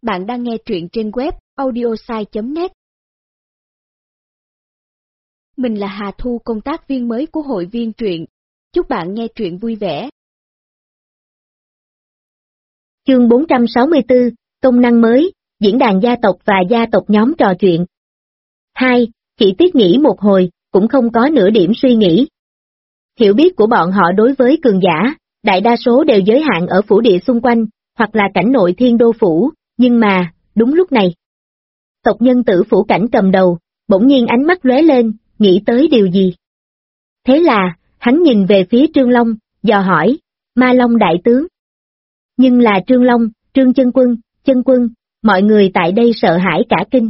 Bạn đang nghe truyện trên web audiosai.net. Mình là Hà Thu, công tác viên mới của hội viên truyện. Chúc bạn nghe truyện vui vẻ. Chương 464, công năng mới, diễn đàn gia tộc và gia tộc nhóm trò chuyện. 2. Chỉ tiếc nghĩ một hồi, cũng không có nửa điểm suy nghĩ. Hiểu biết của bọn họ đối với cường giả, đại đa số đều giới hạn ở phủ địa xung quanh, hoặc là cảnh nội thiên đô phủ, nhưng mà, đúng lúc này. Tộc nhân Tử Phủ Cảnh cầm đầu, bỗng nhiên ánh mắt lóe lên, nghĩ tới điều gì. Thế là, hắn nhìn về phía Trương Long, dò hỏi, Ma Long đại tướng. Nhưng là Trương Long, Trương chân quân, mọi người tại đây sợ hãi cả kinh.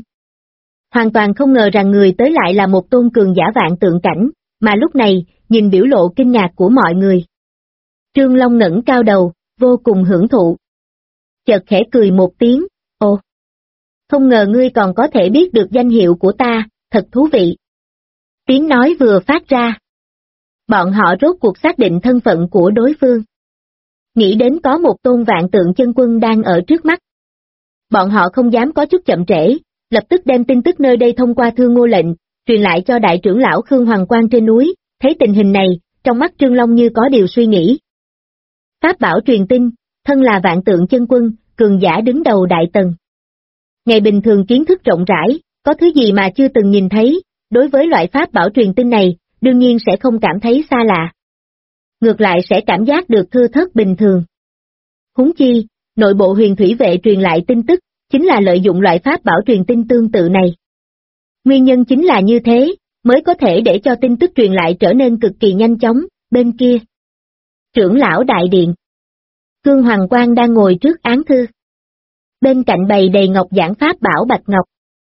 Hoàn toàn không ngờ rằng người tới lại là một tôn cường giả vạn tượng cảnh, mà lúc này, nhìn biểu lộ kinh ngạc của mọi người. Trương Long ngẩng cao đầu, vô cùng hưởng thụ. Chợt khẽ cười một tiếng, ồ, không ngờ ngươi còn có thể biết được danh hiệu của ta, thật thú vị. Tiếng nói vừa phát ra. Bọn họ rốt cuộc xác định thân phận của đối phương. Nghĩ đến có một tôn vạn tượng chân quân đang ở trước mắt. Bọn họ không dám có chút chậm trễ, lập tức đem tin tức nơi đây thông qua Thương Ngô lệnh, truyền lại cho đại trưởng lão Khương Hoàng Quang trên núi, thấy tình hình này, trong mắt Trương Long như có điều suy nghĩ. Pháp bảo truyền tin, thân là vạn tượng chân quân, cường giả đứng đầu đại tần. Ngày bình thường kiến thức rộng rãi, có thứ gì mà chưa từng nhìn thấy, đối với loại pháp bảo truyền tin này, đương nhiên sẽ không cảm thấy xa lạ. Ngược lại sẽ cảm giác được thưa thớt bình thường. Huống chi, nội bộ huyền thủy vệ truyền lại tin tức, chính là lợi dụng loại pháp bảo truyền tin tương tự này. Nguyên nhân chính là như thế, mới có thể để cho tin tức truyền lại trở nên cực kỳ nhanh chóng, bên kia. Trưởng lão đại điện. Khương Hoàng Quang đang ngồi trước án thư. Bên cạnh bày đầy ngọc giảng pháp bảo bạch ngọc.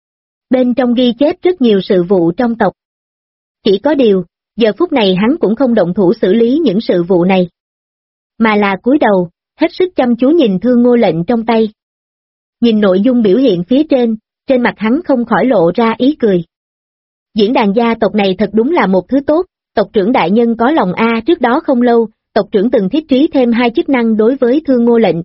Bên trong ghi chép rất nhiều sự vụ trong tộc. Chỉ có điều, giờ phút này hắn cũng không động thủ xử lý những sự vụ này. Mà là cúi đầu, hết sức chăm chú nhìn Thương Ngô lệnh trong tay. Nhìn nội dung biểu hiện phía trên mặt hắn không khỏi lộ ra ý cười. Diễn đàn gia tộc này thật đúng là một thứ tốt, tộc trưởng đại nhân có lòng trước đó không lâu, tộc trưởng từng thiết trí thêm 2 chức năng đối với Thương Ngô lệnh.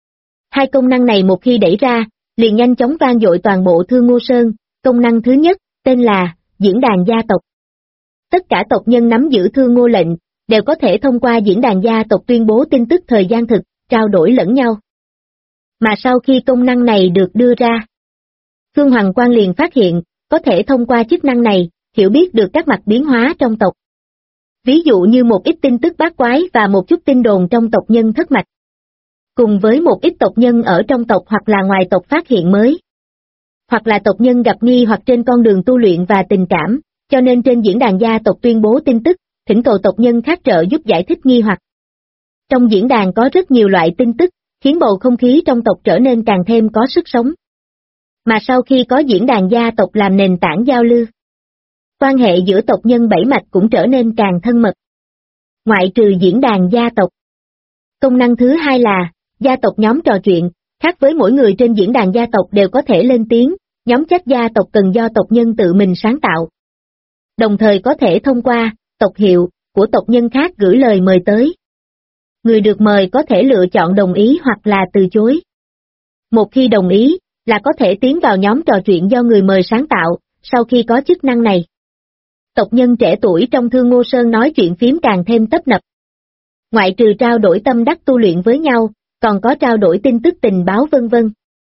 2 công năng này một khi đẩy ra, liền nhanh chóng vang dội toàn bộ Thương Ngô Sơn. Công năng thứ nhất, tên là diễn đàn gia tộc. Tất cả tộc nhân nắm giữ Thương Ngô lệnh, đều có thể thông qua diễn đàn gia tộc tuyên bố tin tức thời gian thực, trao đổi lẫn nhau. Mà sau khi công năng này được đưa ra, Khương Hoàng Quang liền phát hiện, có thể thông qua chức năng này, hiểu biết được các mặt biến hóa trong tộc. Ví dụ như một ít tin tức bát quái và một chút tin đồn trong tộc nhân thất mạch. Cùng với một ít tộc nhân ở trong tộc hoặc là ngoài tộc phát hiện mới. Hoặc là tộc nhân gặp nghi hoặc trên con đường tu luyện và tình cảm, cho nên trên diễn đàn gia tộc tuyên bố tin tức, thỉnh cầu tộc nhân khác trợ giúp giải thích nghi hoặc. Trong diễn đàn có rất nhiều loại tin tức, khiến bầu không khí trong tộc trở nên càng thêm có sức sống. Mà sau khi có diễn đàn gia tộc làm nền tảng giao lưu, quan hệ giữa tộc nhân bảy mạch cũng trở nên càng thân mật. Ngoại trừ diễn đàn gia tộc. Công năng thứ hai là, gia tộc nhóm trò chuyện, khác với mỗi người trên diễn đàn gia tộc đều có thể lên tiếng, nhóm chat gia tộc cần do tộc nhân tự mình sáng tạo. Đồng thời có thể thông qua, tộc hiệu, của tộc nhân khác gửi lời mời tới. Người được mời có thể lựa chọn đồng ý hoặc là từ chối. Một khi đồng ý, là có thể tiến vào nhóm trò chuyện do người mời sáng tạo, sau khi có chức năng này. Tộc nhân trẻ tuổi trong Thương Ngô Sơn nói chuyện phím càng thêm tấp nập. Ngoại trừ trao đổi tâm đắc tu luyện với nhau, còn có trao đổi tin tức tình báo vân vân.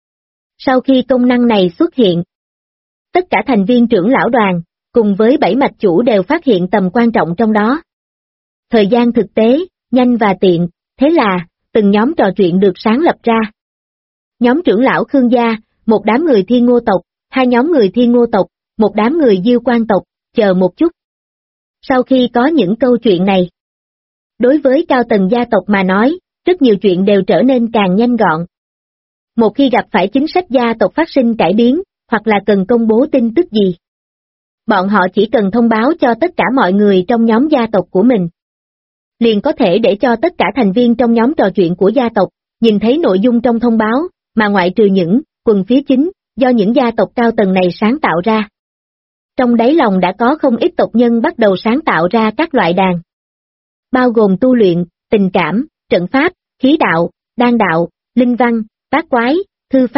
Sau khi công năng này xuất hiện, tất cả thành viên trưởng lão đoàn, cùng với 7 mạch chủ đều phát hiện tầm quan trọng trong đó. Thời gian thực tế, nhanh và tiện, thế là, từng nhóm trò chuyện được sáng lập ra. Nhóm trưởng lão Khương gia, một đám người Thiên Ngô tộc, 2 nhóm người Thiên Ngô tộc, một đám người Diêu Quan tộc, chờ một chút. Sau khi có những câu chuyện này, đối với cao tầng gia tộc mà nói, rất nhiều chuyện đều trở nên càng nhanh gọn. Một khi gặp phải chính sách gia tộc phát sinh cải biến, hoặc là cần công bố tin tức gì, bọn họ chỉ cần thông báo cho tất cả mọi người trong nhóm gia tộc của mình. Liền có thể để cho tất cả thành viên trong nhóm trò chuyện của gia tộc, nhìn thấy nội dung trong thông báo, mà ngoại trừ những quần phía chính, do những gia tộc cao tầng này sáng tạo ra. Trong đáy lòng đã có không ít tộc nhân bắt đầu sáng tạo ra các loại đàn. Bao gồm tu luyện, tình cảm, trận pháp, khí đạo, đan đạo, linh văn, bát quái, thư pháp,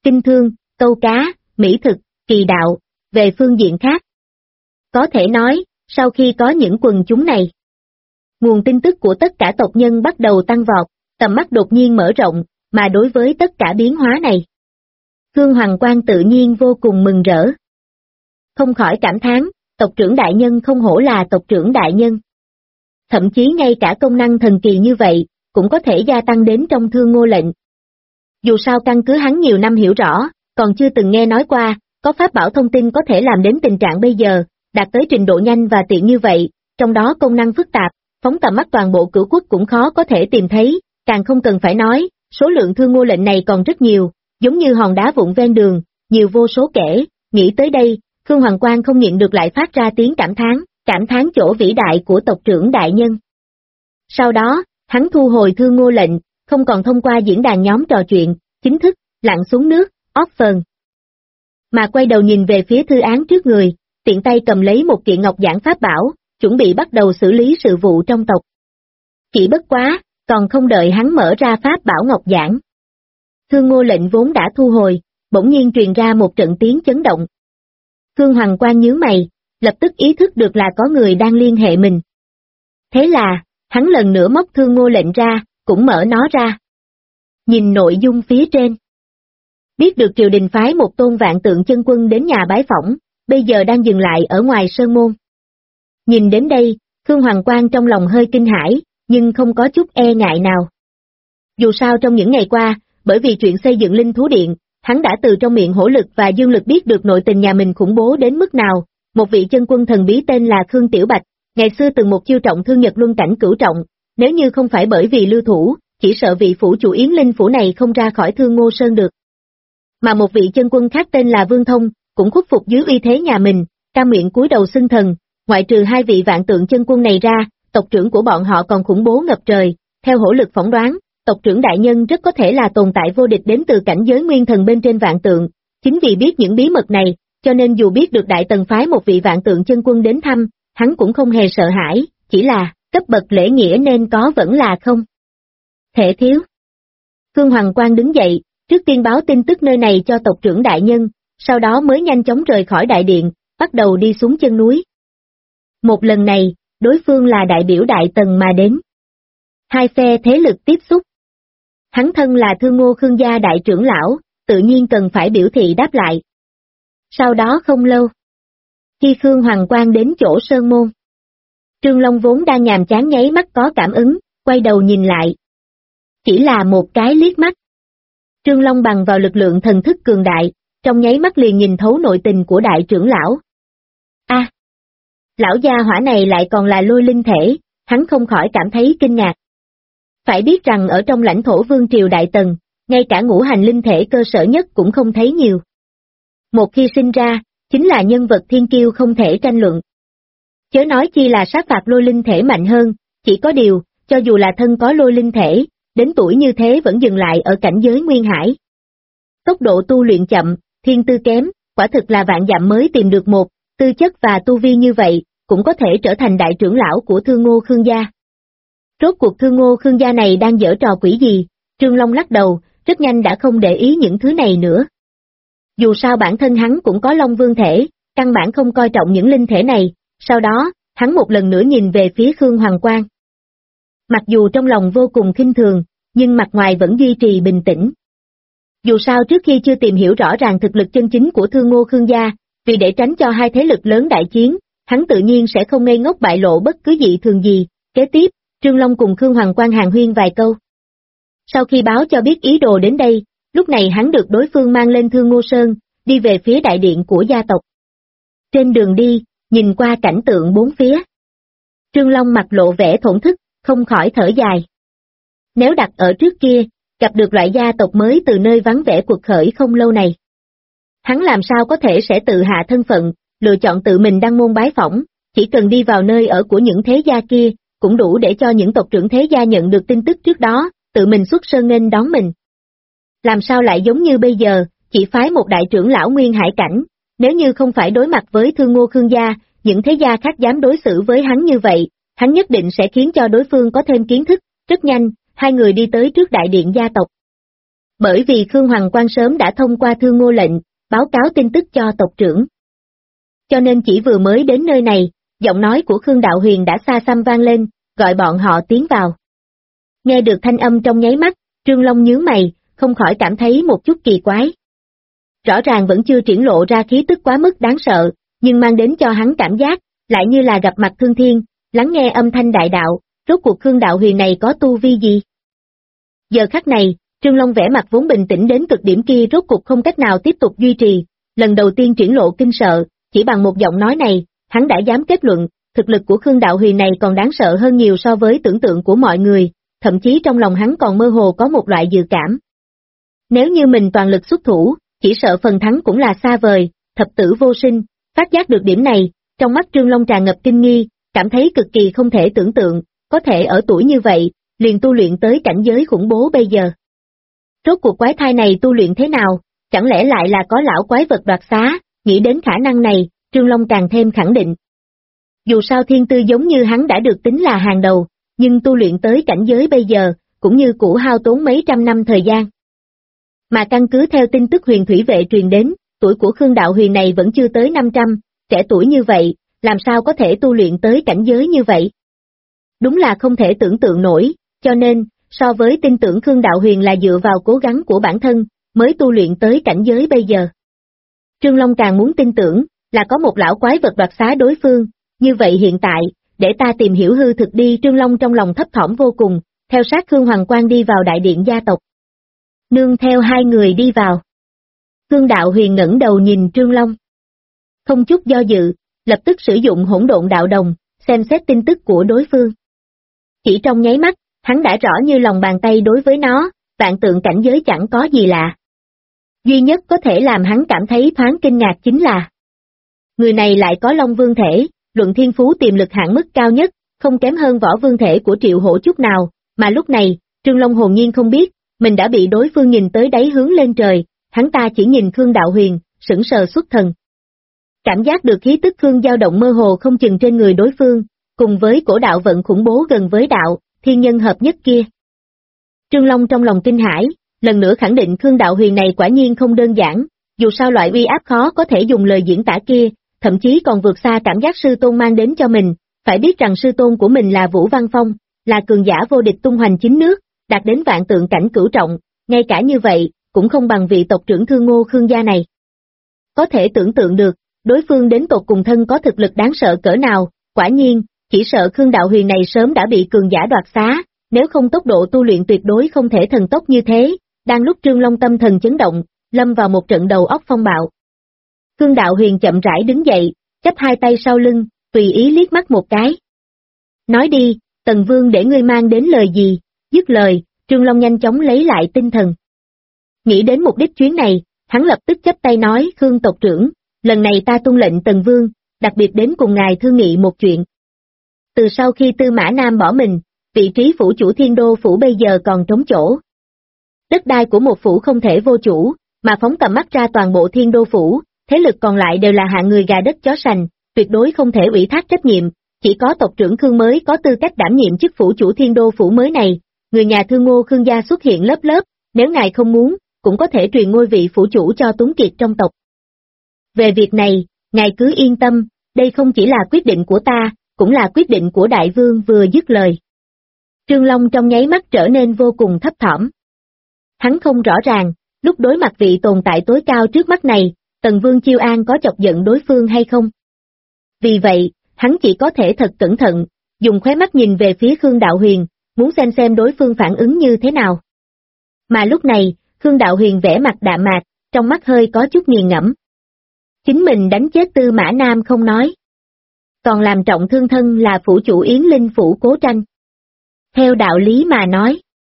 kinh thương, câu cá, mỹ thực, kỳ đạo, về phương diện khác. Có thể nói, sau khi có những quần chúng này, nguồn tin tức của tất cả tộc nhân bắt đầu tăng vọt, tầm mắt đột nhiên mở rộng, mà đối với tất cả biến hóa này, Khương Hoằng Quang tự nhiên vô cùng mừng rỡ. Không khỏi cảm thán, tộc trưởng đại nhân không hổ là tộc trưởng đại nhân. Thậm chí ngay cả công năng thần kỳ như vậy, cũng có thể gia tăng đến trong Thương Ngô lệnh. Dù sao căn cứ hắn nhiều năm hiểu rõ, còn chưa từng nghe nói qua, có pháp bảo thông tin có thể làm đến tình trạng bây giờ, đạt tới trình độ nhanh và tiện như vậy, trong đó công năng phức tạp, phóng tầm mắt toàn bộ cửu quốc cũng khó có thể tìm thấy, càng không cần phải nói, số lượng Thương Ngô lệnh này còn rất nhiều, giống như hòn đá vụn ven đường, nhiều vô số kể. Nghĩ tới đây, Khương Hoằng Quang không nhịn được lại phát ra tiếng cảm thán chỗ vĩ đại của tộc trưởng đại nhân. Sau đó, hắn thu hồi Thương Ngô lệnh, không còn thông qua diễn đàn nhóm trò chuyện, chính thức, lặn xuống nước, offer. Mà quay đầu nhìn về phía thư án trước người, tiện tay cầm lấy một kiện ngọc giản pháp bảo, chuẩn bị bắt đầu xử lý sự vụ trong tộc. Chỉ bất quá, còn không đợi hắn mở ra pháp bảo ngọc giản. Thương Ngô lệnh vốn đã thu hồi, bỗng nhiên truyền ra một trận tiếng chấn động. Khương Hoằng Quang nhướng mày, lập tức ý thức được là có người đang liên hệ mình. Thế là, hắn lần nữa móc Thương Ngô lệnh ra, cũng mở nó ra. Nhìn nội dung phía trên. Biết được triều đình phái một tôn vạn tượng chân quân đến nhà bái phỏng, bây giờ đang dừng lại ở ngoài sơn môn. Nhìn đến đây, Khương Hoằng Quang trong lòng hơi kinh hãi, nhưng không có chút e ngại nào. Dù sao trong những ngày qua, bởi vì chuyện xây dựng linh thú điện, hắn đã từ trong miệng Hổ Lực và Dương Lực biết được nội tình nhà mình khủng bố đến mức nào. Một vị chân quân thần bí tên là Khương Tiểu Bạch, ngày xưa từng một chiêu trọng thương Nhật Luân cảnh cửu trọng, nếu như không phải bởi vì lưu thủ, chỉ sợ vị phủ chủ Yến Linh phủ này không ra khỏi Thương Ngô Sơn được. Mà một vị chân quân khác tên là Vương Thông, cũng khuất phục dưới uy thế nhà mình, cam nguyện cúi đầu xưng thần, ngoại trừ hai vị vạn tượng chân quân này ra, tộc trưởng của bọn họ còn khủng bố ngập trời. Theo Hổ Lực phỏng đoán, tộc trưởng đại nhân rất có thể là tồn tại vô địch đến từ cảnh giới nguyên thần bên trên vạn tượng. Chính vì biết những bí mật này, cho nên dù biết được Đại Tần phái một vị vạn tượng chân quân đến thăm, hắn cũng không hề sợ hãi, chỉ là cấp bậc lễ nghĩa nên có vẫn là không thể thiếu. Khương Hoằng Quang đứng dậy, trước tiên báo tin tức nơi này cho tộc trưởng đại nhân, sau đó mới nhanh chóng rời khỏi đại điện, bắt đầu đi xuống chân núi. Một lần này, đối phương là đại biểu Đại Tần mà đến. Hai phe thế lực tiếp xúc. Hắn thân là Thương Ngô Khương gia đại trưởng lão, tự nhiên cần phải biểu thị đáp lại. Sau đó không lâu, khi Khương Hoằng Quang đến chỗ sơn môn, Trương Long vốn đang nhàm chán nháy mắt có cảm ứng, quay đầu nhìn lại. Chỉ là một cái liếc mắt. Trương Long bằng vào lực lượng thần thức cường đại, trong nháy mắt liền nhìn thấu nội tình của đại trưởng lão. A, lão gia hỏa này lại còn là lôi linh thể, hắn không khỏi cảm thấy kinh ngạc. Phải biết rằng ở trong lãnh thổ vương triều Đại Tần, ngay cả ngũ hành linh thể cơ sở nhất cũng không thấy nhiều. Một khi sinh ra, chính là nhân vật thiên kiêu không thể tranh luận. Chớ nói chi là sát phạt lôi linh thể mạnh hơn, chỉ có điều, cho dù là thân có lôi linh thể, đến tuổi như thế vẫn dừng lại ở cảnh giới nguyên hải. Tốc độ tu luyện chậm, thiên tư kém, quả thực là vạn dặm mới tìm được một, tư chất và tu vi như vậy, cũng có thể trở thành đại trưởng lão của Thương Ngô Khương gia. Rốt cuộc Thương Ngô Khương gia này đang giở trò quỷ gì? Trương Long lắc đầu, rất nhanh đã không để ý những thứ này nữa. Dù sao bản thân hắn cũng có Long Vương thể, căn bản không coi trọng những linh thể này, sau đó, hắn một lần nữa nhìn về phía Khương Hoằng Quang. Mặc dù trong lòng vô cùng khinh thường, nhưng mặt ngoài vẫn duy trì bình tĩnh. Dù sao trước khi chưa tìm hiểu rõ ràng thực lực chân chính của Thương Ngô Khương gia, vì để tránh cho hai thế lực lớn đại chiến, hắn tự nhiên sẽ không ngây ngốc bại lộ bất cứ dị thường gì. Kế tiếp, Trương Long cùng Khương Hoằng Quang hàn huyên vài câu. Sau khi báo cho biết ý đồ đến đây, lúc này hắn được đối phương mang lên Thương Ngô Sơn, đi về phía đại điện của gia tộc. Trên đường đi, nhìn qua cảnh tượng bốn phía. Trương Long mặt lộ vẻ thổn thức, không khỏi thở dài. Nếu đặt ở trước kia, gặp được loại gia tộc mới từ nơi vắng vẻ cuộc khởi không lâu này, hắn làm sao có thể sẽ tự hạ thân phận, lựa chọn tự mình đăng môn bái phỏng, chỉ cần đi vào nơi ở của những thế gia kia, cũng đủ để cho những tộc trưởng thế gia nhận được tin tức trước đó, tự mình xuất sơn nghênh đón mình. Làm sao lại giống như bây giờ, chỉ phái một đại trưởng lão nguyên hải cảnh, nếu như không phải đối mặt với Thương Ngô Khương gia, những thế gia khác dám đối xử với hắn như vậy, hắn nhất định sẽ khiến cho đối phương có thêm kiến thức. Rất nhanh, hai người đi tới trước đại điện gia tộc. bởi vì Khương Hoằng Quan sớm đã thông qua Thương Ngô lệnh, báo cáo tin tức cho tộc trưởng. Cho nên chỉ vừa mới đến nơi này, giọng nói của Khương Đạo Huyền đã xa xăm vang lên, gọi bọn họ tiến vào. Nghe được thanh âm trong nháy mắt, Trương Long nhướng mày, không khỏi cảm thấy một chút kỳ quái. Rõ ràng vẫn chưa triển lộ ra khí tức quá mức đáng sợ, nhưng mang đến cho hắn cảm giác, lại như là gặp mặt thương thiên, lắng nghe âm thanh đại đạo, rốt cuộc Khương Đạo Huyền này có tu vi gì? Giờ khắc này, Trương Long vẻ mặt vốn bình tĩnh đến cực điểm kia rốt cuộc không cách nào tiếp tục duy trì, lần đầu tiên triển lộ kinh sợ, chỉ bằng một giọng nói này, hắn đã dám kết luận, thực lực của Khương Đạo Huyền này còn đáng sợ hơn nhiều so với tưởng tượng của mọi người, thậm chí trong lòng hắn còn mơ hồ có một loại dự cảm. Nếu như mình toàn lực xuất thủ, chỉ sợ phần thắng cũng là xa vời, thập tử vô sinh, phát giác được điểm này, trong mắt Trương Long tràn ngập kinh nghi, cảm thấy cực kỳ không thể tưởng tượng, có thể ở tuổi như vậy, liền tu luyện tới cảnh giới khủng bố bây giờ. Rốt cuộc quái thai này tu luyện thế nào, chẳng lẽ lại là có lão quái vật đoạt xá, nghĩ đến khả năng này, Trương Long càng thêm khẳng định. Dù sao thiên tư giống như hắn đã được tính là hàng đầu, nhưng tu luyện tới cảnh giới bây giờ, cũng như cũ hao tốn mấy trăm năm thời gian. Mà căn cứ theo tin tức huyền thủy vệ truyền đến, tuổi của Khương Đạo Huyền này vẫn chưa tới 500, trẻ tuổi như vậy, làm sao có thể tu luyện tới cảnh giới như vậy? Đúng là không thể tưởng tượng nổi, cho nên, so với tin tưởng Khương Đạo Huyền là dựa vào cố gắng của bản thân, mới tu luyện tới cảnh giới bây giờ. Trương Long càng muốn tin tưởng, là có một lão quái vật đoạt xá đối phương, như vậy hiện tại, để ta tìm hiểu hư thực đi. Trương Long trong lòng thấp thỏm vô cùng, theo sát Khương Hoằng Quan đi vào đại điện gia tộc. Nương theo hai người đi vào. Khương Đạo Huyền ngẩng đầu nhìn Trương Long. Không chút do dự, lập tức sử dụng hỗn độn đạo đồng, xem xét tin tức của đối phương. Chỉ trong nháy mắt, hắn đã rõ như lòng bàn tay đối với nó, vạn tượng cảnh giới chẳng có gì lạ. Duy nhất có thể làm hắn cảm thấy thoáng kinh ngạc chính là người này lại có Long Vương thể, luận thiên phú tiềm lực hạn mức cao nhất, không kém hơn Võ Vương thể của Triệu Hổ chút nào, mà lúc này, Trương Long hồn nhiên không biết, mình đã bị đối phương nhìn tới đáy hướng lên trời, hắn ta chỉ nhìn Khương Đạo Huyền, sững sờ xuất thần. Cảm giác được khí tức Khương dao động mơ hồ không chừng trên người đối phương, cùng với cổ đạo vận khủng bố gần với đạo, thiên nhân hợp nhất kia. Trương Long trong lòng kinh hãi, lần nữa khẳng định Khương Đạo Huyền này quả nhiên không đơn giản, dù sao loại uy áp khó có thể dùng lời diễn tả kia, thậm chí còn vượt xa cảm giác sư tôn mang đến cho mình, phải biết rằng sư tôn của mình là Vũ Văn Phong, là cường giả vô địch tung hoành chính nước, đạt đến vạn tượng cảnh cửu trọng, ngay cả như vậy, cũng không bằng vị tộc trưởng Thương Ngô Khương gia này. Có thể tưởng tượng được, đối phương đến tột cùng thân có thực lực đáng sợ cỡ nào, quả nhiên, chỉ sợ Khương Đạo Huyền này sớm đã bị cường giả đoạt xá, nếu không tốc độ tu luyện tuyệt đối không thể thần tốc như thế, đang lúc Trương Long tâm thần chấn động, lâm vào một trận đầu óc phong bạo. Khương Đạo Huyền chậm rãi đứng dậy, chắp hai tay sau lưng, tùy ý liếc mắt một cái. Nói đi, Tần Vương để ngươi mang đến lời gì? Dứt lời, Trương Long nhanh chóng lấy lại tinh thần. Nghĩ đến mục đích chuyến này, hắn lập tức chắp tay nói: Khương tộc trưởng, lần này ta tuân lệnh Tần Vương, đặc biệt đến cùng ngài thương nghị một chuyện. Từ sau khi Tư Mã Nam bỏ mình, vị trí phủ chủ Thiên Đô phủ bây giờ còn trống chỗ. Đất đai của một phủ không thể vô chủ, mà phóng tầm mắt ra toàn bộ Thiên Đô phủ, thế lực còn lại đều là hạng người gà đất chó sành, tuyệt đối không thể ủy thác trách nhiệm, chỉ có tộc trưởng Khương mới có tư cách đảm nhiệm chức phủ chủ Thiên Đô phủ mới này. Người nhà Thương Ngô Khương gia xuất hiện lớp lớp, nếu ngài không muốn, cũng có thể truyền ngôi vị phủ chủ cho tuấn kiệt trong tộc. Về việc này, ngài cứ yên tâm, đây không chỉ là quyết định của ta, cũng là quyết định của đại vương. Vừa dứt lời, Trương Long trong nháy mắt trở nên vô cùng thấp thỏm. Hắn không rõ ràng, lúc đối mặt vị tồn tại tối cao trước mắt này, Tần Vương Chiêu An có chọc giận đối phương hay không. Vì vậy, hắn chỉ có thể thật cẩn thận, dùng khóe mắt nhìn về phía Khương Đạo Huyền, muốn xem đối phương phản ứng như thế nào. Mà lúc này, Khương Đạo Huyền vẻ mặt đạm mạc, trong mắt hơi có chút nghiền ngẫm. Chính mình đánh chết Tư Mã Nam không nói, còn làm trọng thương thân là phủ chủ Yến Linh phủ Cố Tranh. Theo đạo lý mà nói,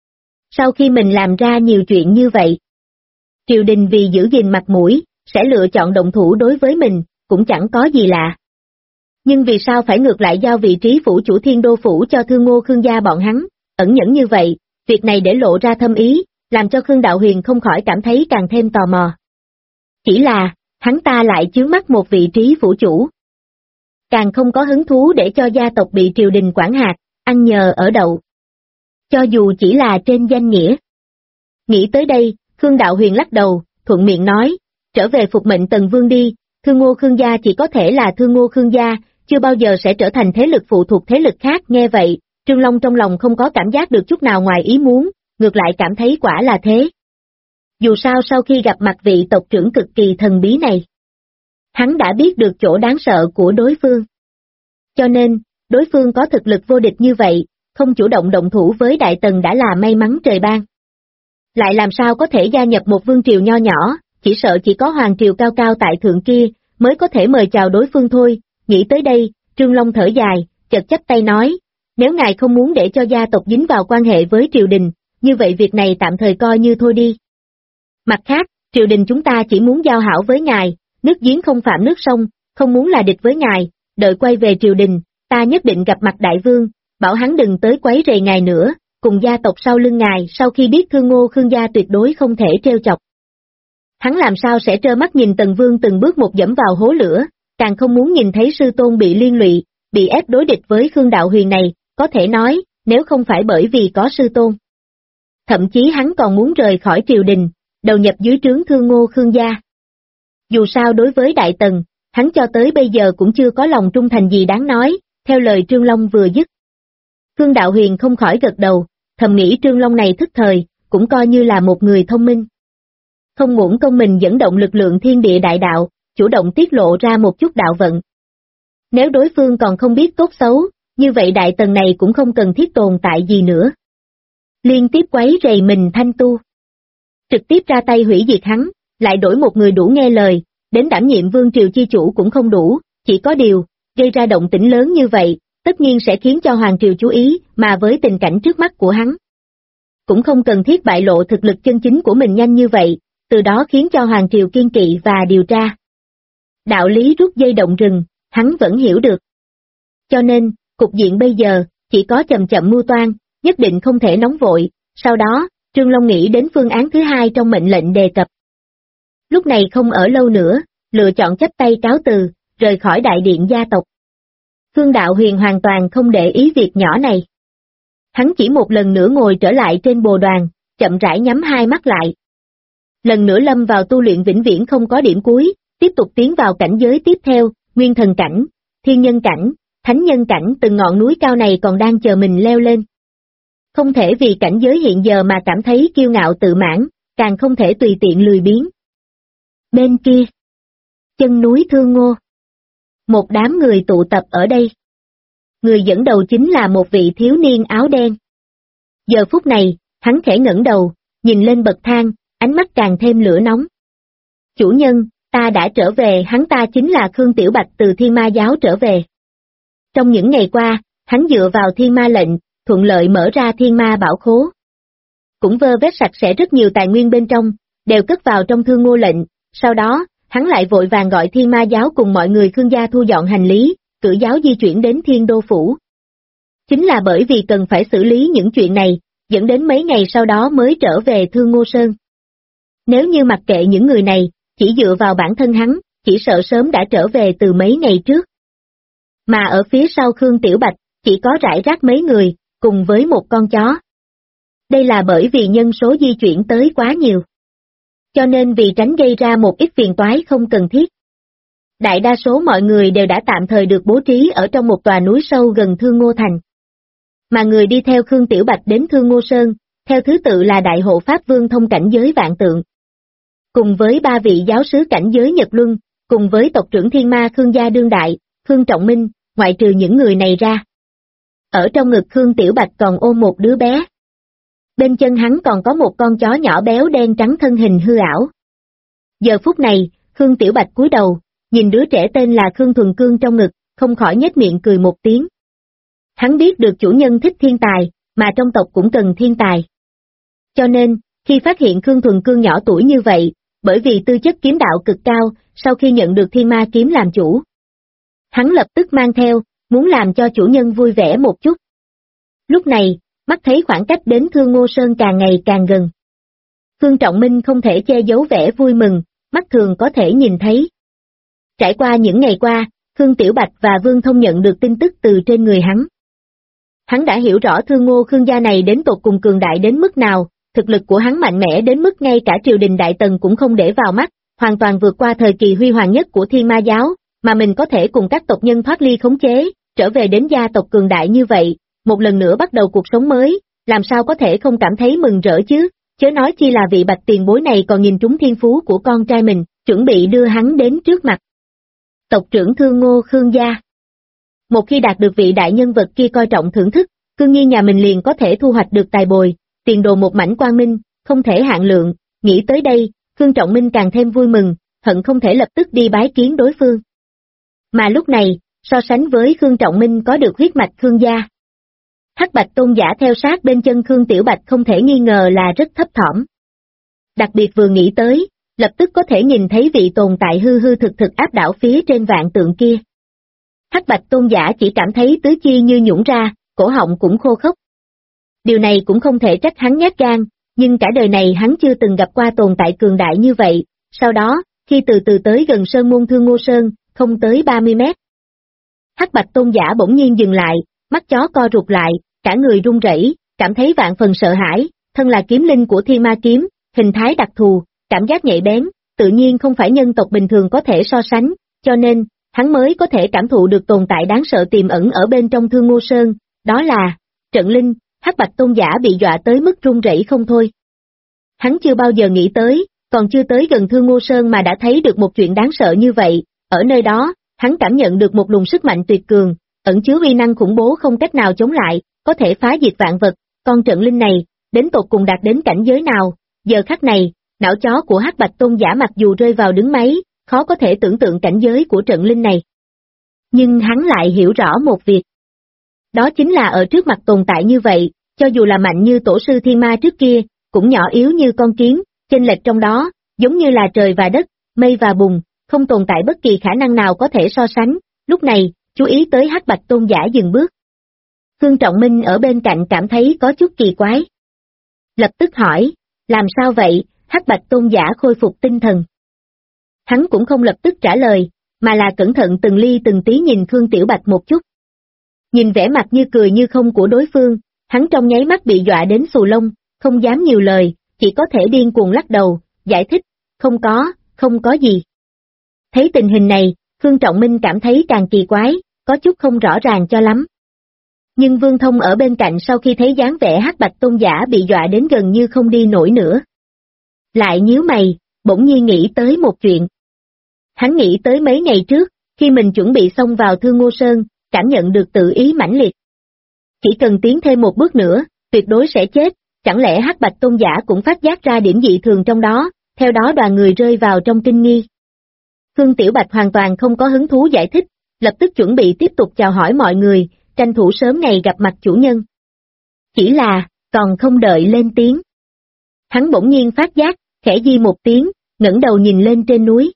sau khi mình làm ra nhiều chuyện như vậy, triều đình vì giữ gìn mặt mũi, sẽ lựa chọn động thủ đối với mình, cũng chẳng có gì lạ. Nhưng vì sao phải ngược lại giao vị trí phủ chủ Thiên Đô phủ cho Thương Ngô Khương gia bọn hắn, ẩn nhẫn như vậy, việc này để lộ ra thâm ý, làm cho Khương Đạo Huyền không khỏi cảm thấy càng thêm tò mò. Chỉ là, hắn ta lại chướng mắt một vị trí phủ chủ. Càng không có hứng thú để cho gia tộc bị triều đình quản hạt, ăn nhờ ở đậu. Cho dù chỉ là trên danh nghĩa. Nghĩ tới đây, Khương Đạo Huyền lắc đầu, thuận miệng nói, trở về phục mệnh Tần Vương đi, Thương Ngô Khương gia chỉ có thể là Thương Ngô Khương gia, chưa bao giờ sẽ trở thành thế lực phụ thuộc thế lực khác. Nghe vậy, Trương Long trong lòng không có cảm giác được chút nào ngoài ý muốn, ngược lại cảm thấy quả là thế. Dù sao sau khi gặp mặt vị tộc trưởng cực kỳ thần bí này, hắn đã biết được chỗ đáng sợ của đối phương. Cho nên, đối phương có thực lực vô địch như vậy, không chủ động động thủ với Đại Tần đã là may mắn trời ban. Lại làm sao có thể gia nhập một vương triều nho nhỏ, chỉ sợ chỉ có hoàng triều cao cao tại thượng kia, mới có thể mời chào đối phương thôi. Nghĩ tới đây, Trương Long thở dài, chợt chắp tay nói, nếu ngài không muốn để cho gia tộc dính vào quan hệ với triều đình, như vậy việc này tạm thời coi như thôi đi. Mặt khác, triều đình chúng ta chỉ muốn giao hảo với ngài, nước giếng không phạm nước sông, không muốn là địch với ngài, đợi quay về triều đình, ta nhất định gặp mặt đại vương, bảo hắn đừng tới quấy rầy ngài nữa, cùng gia tộc sau lưng ngài sau khi biết Thương Ngô Khương gia tuyệt đối không thể trêu chọc. Hắn làm sao sẽ trơ mắt nhìn Tần Vương từng bước một dẫm vào hố lửa, càng không muốn nhìn thấy sư tôn bị liên lụy, bị ép đối địch với Khương Đạo Huyền này, có thể nói, nếu không phải bởi vì có sư tôn. Thậm chí hắn còn muốn rời khỏi triều đình, đầu nhập dưới trướng Thương Ngô Khương gia. Dù sao đối với Đại Tần, hắn cho tới bây giờ cũng chưa có lòng trung thành gì đáng nói, theo lời Trương Long vừa dứt. Khương Đạo Huyền không khỏi gật đầu, thầm nghĩ Trương Long này thức thời, cũng coi như là một người thông minh. Không uổng công mình dẫn động lực lượng thiên địa đại đạo, chủ động tiết lộ ra một chút đạo vận. Nếu đối phương còn không biết tốt xấu, như vậy Đại Tần này cũng không cần thiết tồn tại gì nữa. Liên tiếp quấy rầy mình Thanh Tu. Trực tiếp ra tay hủy diệt hắn, lại đổi một người đủ nghe lời, đến đảm nhiệm vương triều chi chủ cũng không đủ, chỉ có điều, gây ra động tĩnh lớn như vậy, tất nhiên sẽ khiến cho Hoàng triều chú ý, mà với tình cảnh trước mắt của hắn. Cũng không cần thiết bại lộ thực lực chân chính của mình nhanh như vậy, từ đó khiến cho Hoàng triều kiên kỵ và điều tra. Đạo lý rút dây động rừng, hắn vẫn hiểu được. Cho nên, cục diện bây giờ, chỉ có chậm chậm mưu toan, nhất định không thể nóng vội, sau đó, Trương Long nghĩ đến phương án thứ hai trong mệnh lệnh đề cập. Lúc này không ở lâu nữa, lựa chọn chắp tay cáo từ, rời khỏi đại điện gia tộc. Khương Đạo Huyền hoàn toàn không để ý việc nhỏ này. Hắn chỉ một lần nữa ngồi trở lại trên bồ đoàn, chậm rãi nhắm hai mắt lại. Lần nữa lâm vào tu luyện vĩnh viễn không có điểm cuối, tiếp tục tiến vào cảnh giới tiếp theo, nguyên thần cảnh, thiên nhân cảnh, thánh nhân cảnh, từng ngọn núi cao này còn đang chờ mình leo lên. Không thể vì cảnh giới hiện giờ mà cảm thấy kiêu ngạo tự mãn, càng không thể tùy tiện lười biếng. Bên kia, chân núi Thương Ngô. Một đám người tụ tập ở đây. Người dẫn đầu chính là một vị thiếu niên áo đen. Giờ phút này, hắn khẽ ngẩng đầu, nhìn lên bậc thang, ánh mắt càng thêm lửa nóng. Chủ nhân, ta đã trở về, hắn ta chính là Khương Tiểu Bạch từ Thiên Ma giáo trở về. Trong những ngày qua, hắn dựa vào Thiên Ma lệnh, thuận lợi mở ra Thiên Ma bảo khố. Cũng vơ vét sạch sẽ rất nhiều tài nguyên bên trong, đều cất vào trong Thương Ngô lệnh, sau đó, hắn lại vội vàng gọi Thiên Ma giáo cùng mọi người Khương gia thu dọn hành lý, cử giáo di chuyển đến Thiên Đô Phủ. Chính là bởi vì cần phải xử lý những chuyện này, dẫn đến mấy ngày sau đó mới trở về Thương Ngô Sơn. Nếu như mặc kệ những người này, chỉ dựa vào bản thân hắn, chỉ sợ sớm đã trở về từ mấy ngày trước. Mà ở phía sau Khương Tiểu Bạch, chỉ có rải rác mấy người, cùng với một con chó. Đây là bởi vì nhân số di chuyển tới quá nhiều. Cho nên vì tránh gây ra một ít phiền toái không cần thiết. Đại đa số mọi người đều đã tạm thời được bố trí ở trong một tòa núi sâu gần Thương Ngô Thành. Mà người đi theo Khương Tiểu Bạch đến Thương Ngô Sơn, theo thứ tự là Đại Hộ Pháp Vương thông cảnh giới Vạn Tượng. Cùng với 3 vị giáo sứ cảnh giới Nhật Luân, cùng với tộc trưởng Thiên Ma Khương gia đương đại, Khương Trọng Minh, ngoại trừ những người này ra. Ở trong ngực Khương Tiểu Bạch còn ôm một đứa bé. Bên chân hắn còn có một con chó nhỏ béo đen trắng thân hình hư ảo. Giờ phút này, Khương Tiểu Bạch cúi đầu, nhìn đứa trẻ tên là Khương Thuần Cương trong ngực, không khỏi nhếch miệng cười một tiếng. Hắn biết được chủ nhân thích thiên tài, mà trong tộc cũng cần thiên tài. Cho nên, khi phát hiện Khương Thuần Cương nhỏ tuổi như vậy, bởi vì tư chất kiếm đạo cực cao, sau khi nhận được Thiên Ma kiếm làm chủ, hắn lập tức mang theo, muốn làm cho chủ nhân vui vẻ một chút. Lúc này, mắt thấy khoảng cách đến Thương Ngô Sơn càng ngày càng gần. Khương Trọng Minh không thể che giấu vẻ vui mừng, mắt thường có thể nhìn thấy. Trải qua những ngày qua, Khương Tiểu Bạch và Vương Thông nhận được tin tức từ trên người hắn. Hắn đã hiểu rõ Thương Ngô Khương gia này đến tột cùng cường đại đến mức nào, thực lực của hắn mạnh mẽ đến mức ngay cả triều đình Đại Tần cũng không để vào mắt, hoàn toàn vượt qua thời kỳ huy hoàng nhất của Thiên Ma giáo, mà mình có thể cùng các tộc nhân thoát ly khống chế, trở về đến gia tộc cường đại như vậy, một lần nữa bắt đầu cuộc sống mới, làm sao có thể không cảm thấy mừng rỡ chứ, chớ nói chi là vị Bạch tiền bối này còn nhìn trúng thiên phú của con trai mình, chuẩn bị đưa hắn đến trước mặt. Tộc trưởng Thương Ngô Khương gia. Một khi đạt được vị đại nhân vật kia coi trọng thưởng thức, Khương Nhi nhà mình liền có thể thu hoạch được tài bồi, tiền đồ một mảnh quang minh, không thể hạn lượng, nghĩ tới đây, Khương Trọng Minh càng thêm vui mừng, hận không thể lập tức đi bái kiến đối phương. Mà lúc này, so sánh với Khương Trọng Minh có được huyết mạch Khương gia. Hắc Bạch Tôn giả theo sát bên chân Khương Tiểu Bạch không thể nghi ngờ là rất thấp thỏm. Đặc biệt vừa nghĩ tới, lập tức có thể nhìn thấy vị tồn tại hư hư thực thực áp đảo phía trên vạn tượng kia. Hắc Bạch Tôn giả chỉ cảm thấy tứ chi như nhũn ra, cổ họng cũng khô khốc. Điều này cũng không thể trách hắn nhát gan, nhưng cả đời này hắn chưa từng gặp qua tồn tại cường đại như vậy, sau đó, khi từ từ tới gần sơn môn Thương Ngô Sơn, không tới 30 mét. Hắc Bạch Tôn giả bỗng nhiên dừng lại, mắt chó co rụt lại, cả người run rẩy, cảm thấy vạn phần sợ hãi, thân là kiếm linh của Thiên Ma kiếm, hình thái đặc thù, cảm giác nhạy bén, tự nhiên không phải nhân tộc bình thường có thể so sánh, cho nên, hắn mới có thể cảm thụ được tồn tại đáng sợ tiềm ẩn ở bên trong Thương Ngô Sơn, đó là Trận Linh. Hắc Bạch Tôn giả bị dọa tới mức run rẩy không thôi. Hắn chưa bao giờ nghĩ tới, còn chưa tới gần Thương Ngô Sơn mà đã thấy được một chuyện đáng sợ như vậy, ở nơi đó, hắn cảm nhận được một luồng sức mạnh tuyệt cường, ẩn chứa uy năng khủng bố không cách nào chống lại, có thể phá diệt vạn vật, con Trận Linh này, đến tột cùng đạt đến cảnh giới nào, giờ khắc này, não chó của Hắc Bạch Tôn giả mặc dù rơi vào đứng máy, khó có thể tưởng tượng cảnh giới của Trận Linh này. Nhưng hắn lại hiểu rõ một việc. Đó chính là ở trước mặt tồn tại như vậy, cho dù là mạnh như tổ sư Thiên Ma trước kia, cũng nhỏ yếu như con kiến, chênh lệch trong đó, giống như là trời và đất, mây và bùn, không tồn tại bất kỳ khả năng nào có thể so sánh, lúc này, chú ý tới Hắc Bạch Tôn giả dừng bước. Khương Trọng Minh ở bên cạnh cảm thấy có chút kỳ quái. Lập tức hỏi, làm sao vậy, Hắc Bạch Tôn giả khôi phục tinh thần. Hắn cũng không lập tức trả lời, mà là cẩn thận từng ly từng tí nhìn Khương Tiểu Bạch một chút. Nhìn vẻ mặt như cười như không của đối phương, hắn trong nháy mắt bị dọa đến xù lông, không dám nhiều lời, chỉ có thể điên cuồng lắc đầu, giải thích, không có gì. Thấy tình hình này, Khương Trọng Minh cảm thấy càng kỳ quái, có chút không rõ ràng cho lắm. Nhưng Vương Thông ở bên cạnh sau khi thấy dáng vẻ Hắc Bạch Tôn giả bị dọa đến gần như không đi nổi nữa. Lại nhíu mày, bỗng nhiên nghĩ tới một chuyện. Hắn nghĩ tới mấy ngày trước, khi mình chuẩn bị xông vào Thương Ngô Sơn, cảm nhận được tự ý mãnh liệt. Chỉ cần tiến thêm một bước nữa, tuyệt đối sẽ chết, chẳng lẽ Hắc Bạch Tôn giả cũng phát giác ra điểm dị thường trong đó, theo đó đoàn người rơi vào trong kinh nghi. Khương Tiểu Bạch hoàn toàn không có hứng thú giải thích, lập tức chuẩn bị tiếp tục chào hỏi mọi người, tranh thủ sớm ngày gặp mặt chủ nhân. Chỉ là, còn không đợi lên tiếng. Hắn bỗng nhiên phát giác, khẽ di một tiếng, ngẩng đầu nhìn lên trên núi.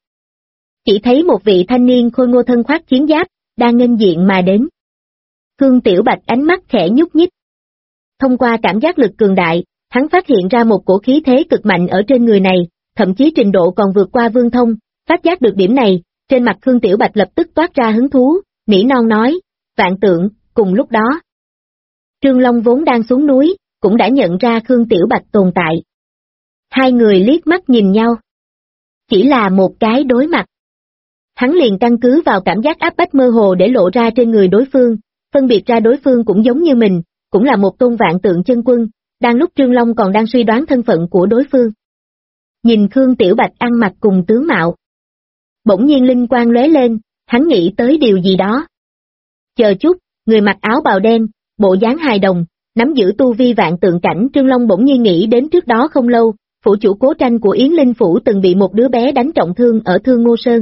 Chỉ thấy một vị thanh niên khôi ngô thân khoác chiến giáp, đang nghênh diện mà đến. Khương Tiểu Bạch ánh mắt khẽ nhúc nhích. Thông qua cảm giác lực cường đại, hắn phát hiện ra một cổ khí thế cực mạnh ở trên người này, thậm chí trình độ còn vượt qua Vương Thông, phát giác được điểm này, trên mặt Khương Tiểu Bạch lập tức toát ra hứng thú, nỉ non nói, vạn tượng, cùng lúc đó. Trương Long vốn đang xuống núi, cũng đã nhận ra Khương Tiểu Bạch tồn tại. Hai người liếc mắt nhìn nhau. Chỉ là một cái đối mặt. Hắn liền căn cứ vào cảm giác áp bách mơ hồ để lộ ra trên người đối phương, phân biệt ra đối phương cũng giống như mình, cũng là một tôn vạn tượng chân quân, đang lúc Trương Long còn đang suy đoán thân phận của đối phương. Nhìn Khương Tiểu Bạch ăn mặc cùng tướng mạo. Bỗng nhiên linh quang lóe lên, hắn nghĩ tới điều gì đó. Chờ chút, người mặc áo bào đen, bộ dáng hài đồng, nắm giữ tu vi vạn tượng cảnh. Trương Long bỗng nhiên nghĩ đến trước đó không lâu, phủ chủ Cố Tranh của Yến Linh Phủ từng bị một đứa bé đánh trọng thương ở Thương Ngô Sơn.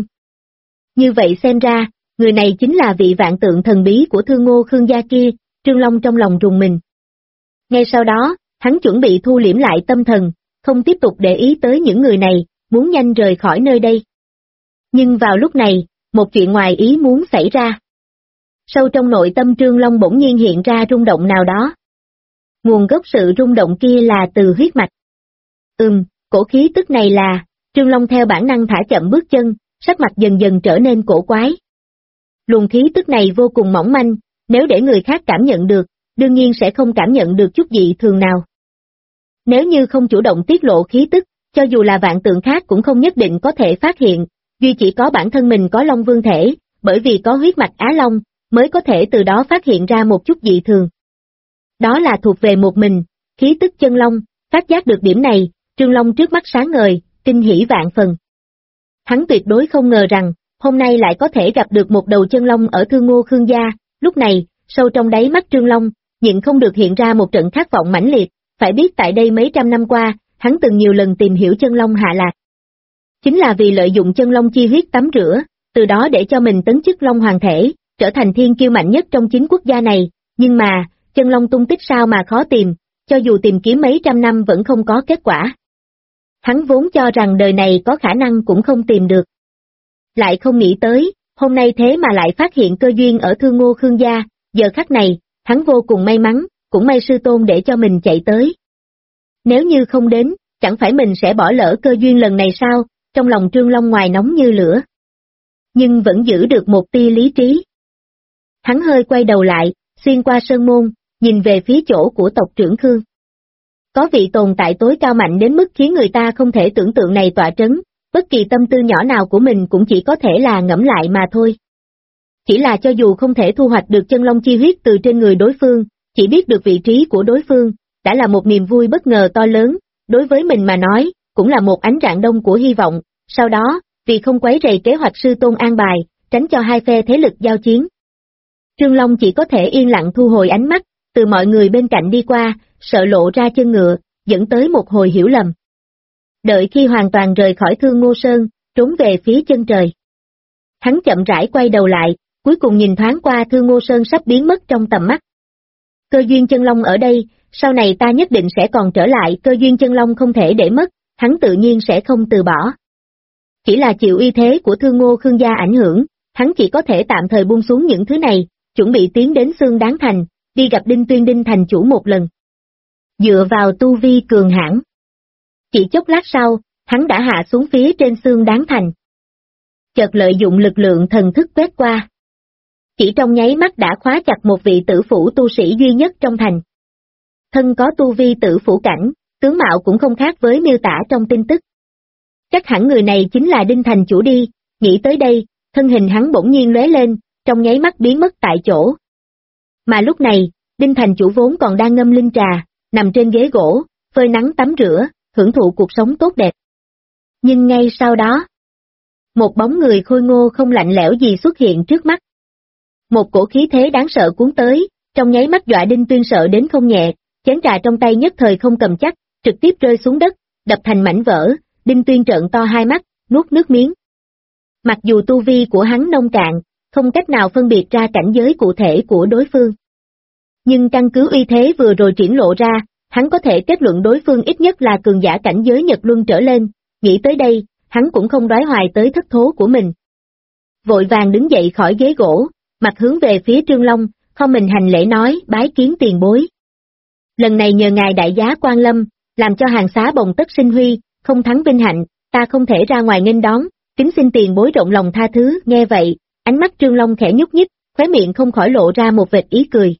Như vậy xem ra, người này chính là vị vạn tượng thần bí của Thương Ngô Khương gia kia. Trương Long trong lòng rùng mình. Ngay sau đó, hắn chuẩn bị thu liễm lại tâm thần, không tiếp tục để ý tới những người này, muốn nhanh rời khỏi nơi đây. Nhưng vào lúc này, một chuyện ngoài ý muốn xảy ra. Sâu trong nội tâm Trương Long bỗng nhiên hiện ra rung động nào đó. Nguồn gốc sự rung động kia là từ huyết mạch. Cổ khí tức này là, Trương Long theo bản năng thả chậm bước chân, sắc mặt dần dần trở nên cổ quái. Luồng khí tức này vô cùng mỏng manh, nếu để người khác cảm nhận được, đương nhiên sẽ không cảm nhận được chút dị thường nào. Nếu như không chủ động tiết lộ khí tức, cho dù là vạn tượng khác cũng không nhất định có thể phát hiện, duy chỉ có bản thân mình có Long Vương thể, bởi vì có huyết mạch Á Long, mới có thể từ đó phát hiện ra một chút dị thường. Đó là thuộc về một mình, khí tức chân Long, phát giác được điểm này, Trương Long trước mắt sáng ngời, kinh hỉ vạn phần. Hắn tuyệt đối không ngờ rằng, hôm nay lại có thể gặp được một đầu chân Long ở Thương Ngô Khương gia, lúc này, sâu trong đáy mắt Trương Long, nhịn không được hiện ra một trận khát vọng mãnh liệt, phải biết tại đây mấy trăm năm qua, hắn từng nhiều lần tìm hiểu chân Long hạ lạc. Chính là vì lợi dụng chân Long chi huyết tắm rửa, từ đó để cho mình tấn chức Long Hoàng thể, trở thành thiên kiêu mạnh nhất trong chính quốc gia này, nhưng mà, chân Long tung tích sao mà khó tìm, cho dù tìm kiếm mấy trăm năm vẫn không có kết quả. Hắn vốn cho rằng đời này có khả năng cũng không tìm được. Lại không nghĩ tới, hôm nay thế mà lại phát hiện cơ duyên ở Thương Ngô Khương gia, giờ khắc này, hắn vô cùng may mắn, cũng may sư tôn để cho mình chạy tới. Nếu như không đến, chẳng phải mình sẽ bỏ lỡ cơ duyên lần này sao, trong lòng Trương Long ngoài nóng như lửa. Nhưng vẫn giữ được một tia lý trí. Hắn hơi quay đầu lại, xuyên qua sơn môn, nhìn về phía chỗ của tộc trưởng Khương. Có vị tồn tại tối cao mạnh đến mức khiến người ta không thể tưởng tượng này tọa trấn, bất kỳ tâm tư nhỏ nào của mình cũng chỉ có thể là ngẫm lại mà thôi. Chỉ là cho dù không thể thu hoạch được chân Long chi huyết từ trên người đối phương, chỉ biết được vị trí của đối phương, đã là một niềm vui bất ngờ to lớn, đối với mình mà nói, cũng là một ánh rạng đông của hy vọng, sau đó, vì không quấy rầy kế hoạch sư tôn an bài, tránh cho hai phe thế lực giao chiến. Trương Long chỉ có thể yên lặng thu hồi ánh mắt, từ mọi người bên cạnh đi qua, sợ lộ ra chân ngựa, dẫn tới một hồi hiểu lầm. Đợi khi hoàn toàn rời khỏi Thương Ngô Sơn, trốn về phía chân trời. Hắn chậm rãi quay đầu lại, cuối cùng nhìn thoáng qua Thương Ngô Sơn sắp biến mất trong tầm mắt. Cơ duyên chân Long ở đây, sau này ta nhất định sẽ còn trở lại, cơ duyên chân Long không thể để mất, hắn tự nhiên sẽ không từ bỏ. Chỉ là chịu uy thế của Thương Ngô Khương gia ảnh hưởng, hắn chỉ có thể tạm thời buông xuống những thứ này, chuẩn bị tiến đến Xương Đáng Thành, đi gặp Đinh Tuyên Đinh thành chủ một lần. Dựa vào tu vi cường hãn. Chỉ chốc lát sau, hắn đã hạ xuống phía trên Xương Đáng Thành. Chợt lợi dụng lực lượng thần thức quét qua. Chỉ trong nháy mắt đã khóa chặt một vị tử phủ tu sĩ duy nhất trong thành. Thân có tu vi tử phủ cảnh, tướng mạo cũng không khác với miêu tả trong tin tức. Chắc hẳn người này chính là Đinh thành chủ đi, nghĩ tới đây, thân hình hắn bỗng nhiên lóe lên, trong nháy mắt biến mất tại chỗ. Mà lúc này, Đinh thành chủ vốn còn đang ngâm linh trà, nằm trên ghế gỗ, phơi nắng tắm rửa, hưởng thụ cuộc sống tốt đẹp. Nhưng ngay sau đó, một bóng người khôi ngô không lạnh lẽo gì xuất hiện trước mắt. Một cổ khí thế đáng sợ cuốn tới, trong nháy mắt dọa Đinh Tuyên sợ đến không nhẹ, chén trà trong tay nhất thời không cầm chắc, trực tiếp rơi xuống đất, đập thành mảnh vỡ, Đinh Tuyên trợn to hai mắt, nuốt nước miếng. Mặc dù tu vi của hắn nông cạn, không cách nào phân biệt ra cảnh giới cụ thể của đối phương. Nhưng căn cứ uy thế vừa rồi triển lộ ra, hắn có thể kết luận đối phương ít nhất là cường giả cảnh giới Nhật Luân trở lên, nghĩ tới đây, hắn cũng không đoái hoài tới thất thố của mình. Vội vàng đứng dậy khỏi ghế gỗ, mặt hướng về phía Trương Long, không mình hành lễ nói, bái kiến tiền bối. Lần này nhờ ngài đại giá quan lâm, làm cho hàng xá bồng tất sinh huy, không thắng vinh hạnh, ta không thể ra ngoài nghênh đón, kính xin tiền bối rộng lòng tha thứ, nghe vậy, ánh mắt Trương Long khẽ nhúc nhích, khóe miệng không khỏi lộ ra một vệt ý cười.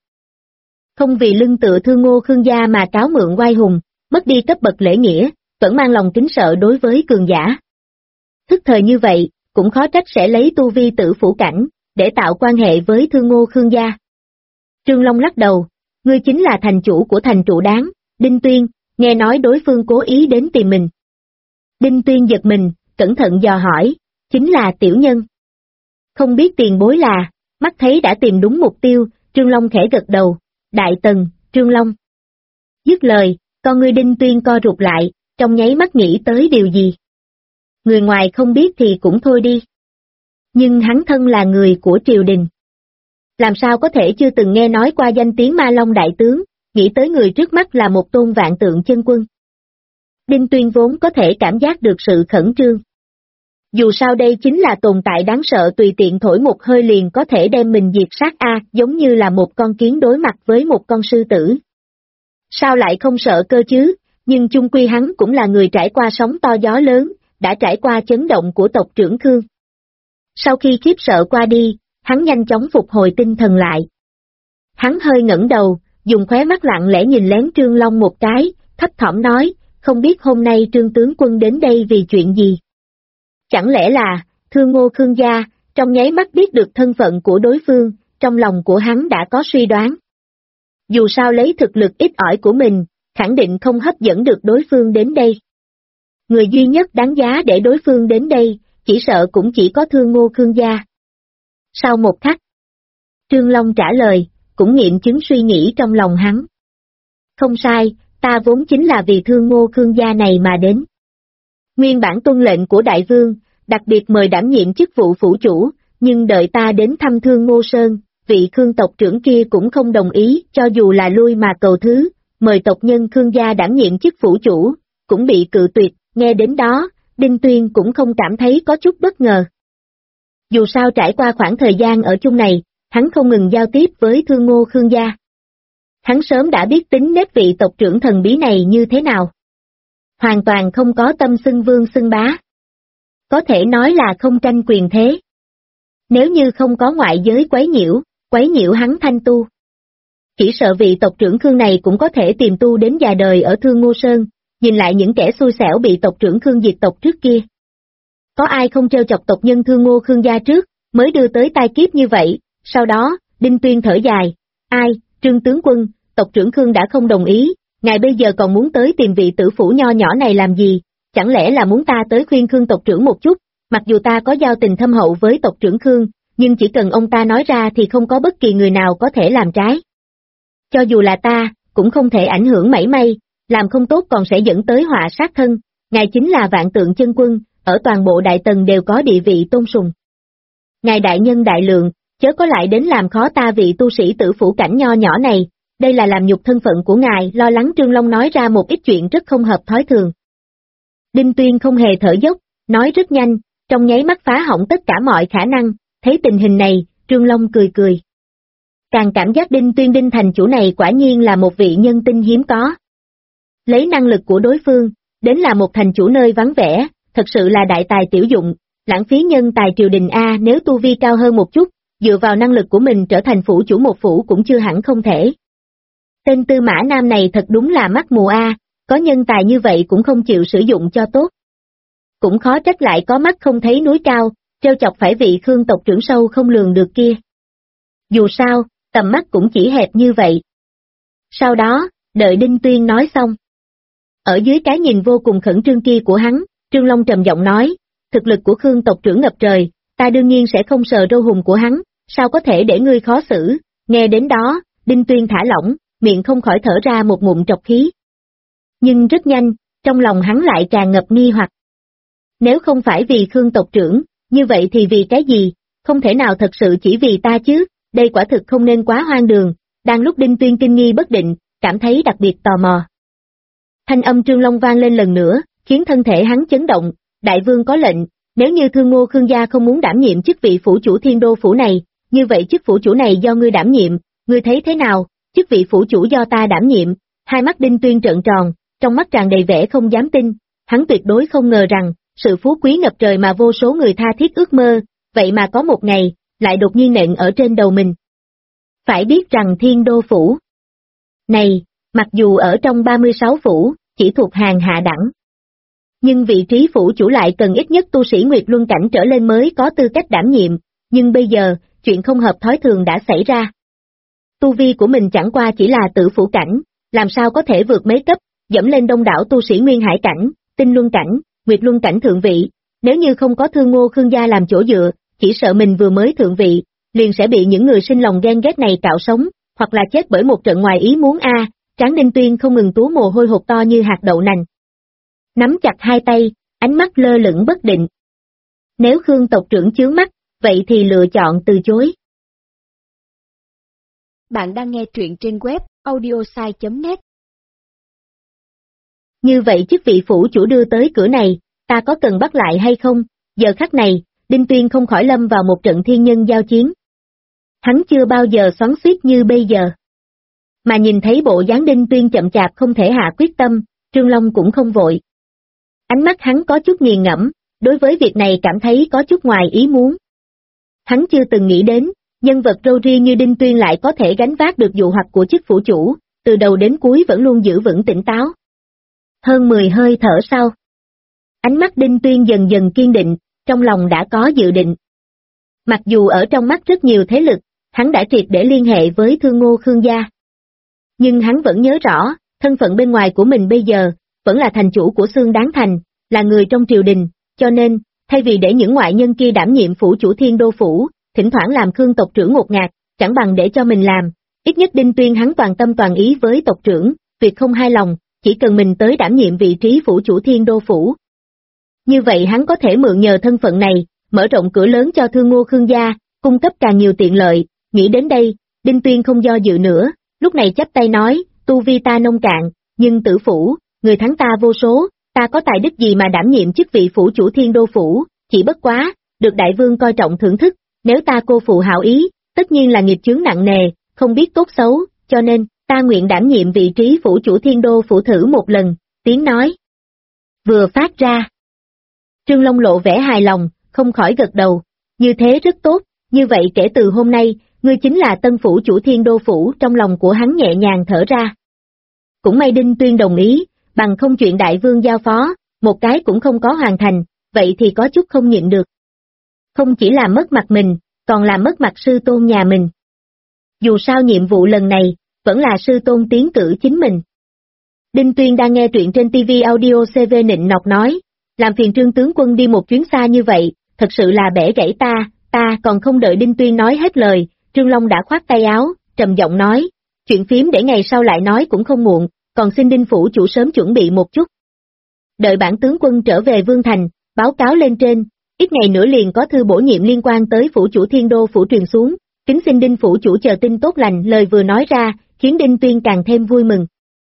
Không vì lưng tựa Thương Ngô Khương gia mà cáo mượn oai hùng, mất đi cấp bậc lễ nghĩa, vẫn mang lòng kính sợ đối với cường giả. Thức thời như vậy, cũng khó trách sẽ lấy tu vi tử phủ cảnh, để tạo quan hệ với Thương Ngô Khương gia. Trương Long lắc đầu, ngươi chính là thành chủ của thành trụ đáng, Đinh Tuyên, nghe nói đối phương cố ý đến tìm mình. Đinh Tuyên giật mình, cẩn thận dò hỏi, chính là tiểu nhân. Không biết tiền bối là, mắt thấy đã tìm đúng mục tiêu, Trương Long khẽ gật đầu, Đại Tần, Trương Long. Dứt lời, con ngươi Đinh Tuyên co rụt lại, trong nháy mắt nghĩ tới điều gì. Người ngoài không biết thì cũng thôi đi. Nhưng hắn thân là người của triều đình. Làm sao có thể chưa từng nghe nói qua danh tiếng Ma Long đại tướng, nghĩ tới người trước mắt là một tôn vạn tượng chân quân. Đinh Tuyên vốn có thể cảm giác được sự khẩn trương. Dù sao đây chính là tồn tại đáng sợ, tùy tiện thổi một hơi liền có thể đem mình diệt sát giống như là một con kiến đối mặt với một con sư tử. Sao lại không sợ cơ chứ, nhưng chung quy hắn cũng là người trải qua sóng to gió lớn, đã trải qua chấn động của tộc trưởng Khương. Sau khi khiếp sợ qua đi, hắn nhanh chóng phục hồi tinh thần lại. Hắn hơi ngẩng đầu, dùng khóe mắt lặng lẽ nhìn lén Trương Long một cái, thấp thỏm nói, không biết hôm nay Trương tướng quân đến đây vì chuyện gì? Chẳng lẽ là, Thương Ngô Khương gia, trong nháy mắt biết được thân phận của đối phương, trong lòng của hắn đã có suy đoán. Dù sao lấy thực lực ít ỏi của mình, khẳng định không hấp dẫn được đối phương đến đây. Người duy nhất đáng giá để đối phương đến đây, chỉ sợ cũng chỉ có Thương Ngô Khương gia. Sau một khắc, Trương Long trả lời, cũng nghiệm chứng suy nghĩ trong lòng hắn. Không sai, ta vốn chính là vì Thương Ngô Khương gia này mà đến. Nguyên bản tuân lệnh của đại vương, đặc biệt mời đảm nhiệm chức vụ phủ chủ, nhưng đợi ta đến thăm Thương Ngô Sơn, vị Khương tộc trưởng kia cũng không đồng ý, cho dù là lui mà cầu thứ, mời tộc nhân Khương gia đảm nhiệm chức phủ chủ, cũng bị cự tuyệt, nghe đến đó, Đinh Tuyên cũng không cảm thấy có chút bất ngờ. Dù sao trải qua khoảng thời gian ở chung này, hắn không ngừng giao tiếp với Thương Ngô Khương gia. Hắn sớm đã biết tính nết vị tộc trưởng thần bí này như thế nào. Hoàn toàn không có tâm xưng vương xưng bá. Có thể nói là không tranh quyền thế. Nếu như không có ngoại giới quấy nhiễu hắn thanh tu. Chỉ sợ vị tộc trưởng Khương này cũng có thể tìm tu đến già đời ở Thương Ngô Sơn, nhìn lại những kẻ xui xẻo bị tộc trưởng Khương diệt tộc trước kia. Có ai không trêu chọc tộc nhân Thương Ngô Khương gia trước, mới đưa tới tai kiếp như vậy, sau đó, Đinh Tuyên thở dài, ai, Trương tướng quân, tộc trưởng Khương đã không đồng ý, ngài bây giờ còn muốn tới tìm vị tử phủ nho nhỏ này làm gì, chẳng lẽ là muốn ta tới khuyên Khương tộc trưởng một chút, mặc dù ta có giao tình thâm hậu với tộc trưởng Khương, nhưng chỉ cần ông ta nói ra thì không có bất kỳ người nào có thể làm trái. Cho dù là ta, cũng không thể ảnh hưởng mảy may, làm không tốt còn sẽ dẫn tới họa sát thân, ngài chính là vạn tượng chân quân, ở toàn bộ đại tần đều có địa vị tôn sùng. Ngài đại nhân đại lượng, chớ có lại đến làm khó ta vị tu sĩ tử phủ cảnh nho nhỏ này, đây là làm nhục thân phận của ngài, lo lắng Trương Long nói ra một ít chuyện rất không hợp thói thường. Đinh Tuyên không hề thở dốc, nói rất nhanh, trong nháy mắt phá hỏng tất cả mọi khả năng, thấy tình hình này, Trương Long cười cười. Càng cảm giác Đinh Tuyên Đinh thành chủ này quả nhiên là một vị nhân tinh hiếm có. Lấy năng lực của đối phương, đến là một thành chủ nơi vắng vẻ, thật sự là đại tài tiểu dụng, lãng phí nhân tài triều đình A, nếu tu vi cao hơn một chút, dựa vào năng lực của mình trở thành phủ chủ một phủ cũng chưa hẳn không thể. Tên Tư Mã Nam này thật đúng là mắt mù A, có nhân tài như vậy cũng không chịu sử dụng cho tốt. Cũng khó trách lại có mắt không thấy núi cao, trêu chọc phải vị Khương tộc trưởng sâu không lường được kia. Dù sao, tầm mắt cũng chỉ hẹp như vậy. Sau đó, đợi Đinh Tuyên nói xong. Ở dưới cái nhìn vô cùng khẩn trương kia của hắn, Trương Long trầm giọng nói, thực lực của Khương tộc trưởng ngập trời, ta đương nhiên sẽ không sờ râu hùng của hắn, sao có thể để ngươi khó xử, nghe đến đó, Đinh Tuyên thả lỏng, miệng không khỏi thở ra một ngụm trọc khí. Nhưng rất nhanh, trong lòng hắn lại tràn ngập nghi hoặc. Nếu không phải vì Khương tộc trưởng, như vậy thì vì cái gì, không thể nào thật sự chỉ vì ta chứ, đây quả thực không nên quá hoang đường, đang lúc Đinh Tuyên kinh nghi bất định, cảm thấy đặc biệt tò mò. Thanh âm Trương Long vang lên lần nữa, khiến thân thể hắn chấn động, đại vương có lệnh, nếu như Thương Ngô Khương gia không muốn đảm nhiệm chức vị phủ chủ Thiên Đô phủ này, như vậy chức phủ chủ này do ngươi đảm nhiệm, ngươi thấy thế nào, chức vị phủ chủ do ta đảm nhiệm, hai mắt Đinh Tuyên trợn tròn, trong mắt tràn đầy vẻ không dám tin, hắn tuyệt đối không ngờ rằng, sự phú quý ngập trời mà vô số người tha thiết ước mơ, vậy mà có một ngày, lại đột nhiên nện ở trên đầu mình. Phải biết rằng Thiên Đô phủ này, mặc dù ở trong 36 phủ, chỉ thuộc hàng hạ đẳng. Nhưng vị trí phủ chủ lại cần ít nhất tu sĩ Nguyệt Luân cảnh trở lên mới có tư cách đảm nhiệm, nhưng bây giờ, chuyện không hợp thói thường đã xảy ra. Tu vi của mình chẳng qua chỉ là tử phủ cảnh, làm sao có thể vượt mấy cấp, dẫm lên đông đảo tu sĩ Nguyên Hải cảnh, Tinh Luân cảnh, Nguyệt Luân cảnh thượng vị, nếu như không có Thương Ngô Khương gia làm chỗ dựa, chỉ sợ mình vừa mới thượng vị, liền sẽ bị những người sinh lòng ghen ghét này cạo sống, hoặc là chết bởi một trận ngoài ý muốn a. Tráng Đinh Tuyên không ngừng túa mồ hôi hột to như hạt đậu nành. Nắm chặt hai tay, ánh mắt lơ lửng bất định. Nếu Khương tộc trưởng chướng mắt, vậy thì lựa chọn từ chối. Bạn đang nghe truyện trên web audiosai.net. Như vậy chức vị phủ chủ đưa tới cửa này, ta có cần bắt lại hay không? Giờ khắc này, Đinh Tuyên không khỏi lâm vào một trận thiên nhân giao chiến. Hắn chưa bao giờ xoắn xuýt như bây giờ. Mà nhìn thấy bộ dáng Đinh Tuyên chậm chạp không thể hạ quyết tâm, Trương Long cũng không vội. Ánh mắt hắn có chút nghiền ngẫm, đối với việc này cảm thấy có chút ngoài ý muốn. Hắn chưa từng nghĩ đến, nhân vật râu ria như Đinh Tuyên lại có thể gánh vác được dụ hoặc của chức phủ chủ, từ đầu đến cuối vẫn luôn giữ vững tỉnh táo. Hơn 10 hơi thở sau, ánh mắt Đinh Tuyên dần dần kiên định, trong lòng đã có dự định. Mặc dù ở trong mắt rất nhiều thế lực, hắn đã triệt để liên hệ với Thương Ngô Khương gia. Nhưng hắn vẫn nhớ rõ, thân phận bên ngoài của mình bây giờ, vẫn là thành chủ của Xương Đáng Thành, là người trong triều đình, cho nên, thay vì để những ngoại nhân kia đảm nhiệm phủ chủ Thiên Đô Phủ, thỉnh thoảng làm Khương tộc trưởng ngột ngạt, chẳng bằng để cho mình làm, ít nhất Đinh Tuyên hắn toàn tâm toàn ý với tộc trưởng, việc không hài lòng, chỉ cần mình tới đảm nhiệm vị trí phủ chủ Thiên Đô Phủ. Như vậy hắn có thể mượn nhờ thân phận này, mở rộng cửa lớn cho Thương Ngô Khương gia, cung cấp càng nhiều tiện lợi, nghĩ đến đây, Đinh Tuyên không do dự nữa, lúc này chắp tay nói, tu vi ta nông cạn, nhưng tử phủ, người thắng ta vô số, ta có tài đức gì mà đảm nhiệm chức vị phủ chủ Thiên Đô Phủ, chỉ bất quá, được đại vương coi trọng thưởng thức, nếu ta cô phụ hảo ý, tất nhiên là nghiệp chướng nặng nề, không biết tốt xấu, cho nên, ta nguyện đảm nhiệm vị trí phủ chủ Thiên Đô Phủ thử một lần, tiếng nói vừa phát ra. Trương Long lộ vẻ hài lòng, không khỏi gật đầu, như thế rất tốt, như vậy kể từ hôm nay, ngươi chính là tân phủ chủ Thiên Đô Phủ, trong lòng của hắn nhẹ nhàng thở ra. Cũng may Đinh Tuyên đồng ý, bằng không chuyện đại vương giao phó, một cái cũng không có hoàn thành, vậy thì có chút không nhịn được. Không chỉ làm mất mặt mình, còn làm mất mặt sư tôn nhà mình. Dù sao nhiệm vụ lần này, vẫn là sư tôn tiến cử chính mình. Đinh Tuyên đang nghe truyện trên TV Audio CV nịnh nọt nói, làm phiền Trương tướng quân đi một chuyến xa như vậy, thật sự là bẻ gãy ta còn không đợi Đinh Tuyên nói hết lời, Trương Long đã khoát tay áo, trầm giọng nói, chuyện phím để ngày sau lại nói cũng không muộn, còn xin Đinh phủ chủ sớm chuẩn bị một chút. Đợi bản tướng quân trở về Vương Thành, báo cáo lên trên, ít ngày nữa liền có thư bổ nhiệm liên quan tới phủ chủ Thiên Đô Phủ truyền xuống, kính xin Đinh phủ chủ chờ tin tốt lành, lời vừa nói ra, khiến Đinh Tuyên càng thêm vui mừng.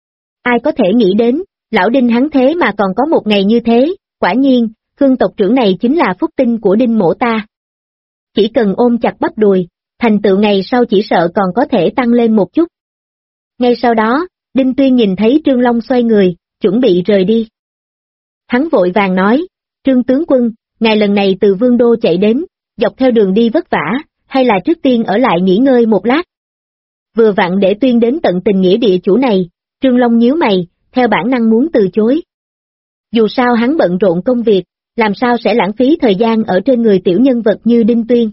Ai có thể nghĩ đến, lão Đinh hắn thế mà còn có một ngày như thế, quả nhiên, Khương tộc trưởng này chính là phúc tinh của Đinh mỗ ta. Chỉ cần ôm chặt bắp đùi, thành tựu ngày sau chỉ sợ còn có thể tăng lên một chút. Ngay sau đó, Đinh Tuyên nhìn thấy Trương Long xoay người, chuẩn bị rời đi. Hắn vội vàng nói, Trương tướng quân, ngài lần này từ Vương Đô chạy đến, dọc theo đường đi vất vả, hay là trước tiên ở lại nghỉ ngơi một lát. Vừa vặn để Tuyên đến tận tình nghĩa địa chủ này, Trương Long nhíu mày, theo bản năng muốn từ chối. Dù sao hắn bận rộn công việc, làm sao sẽ lãng phí thời gian ở trên người tiểu nhân vật như Đinh Tuyên.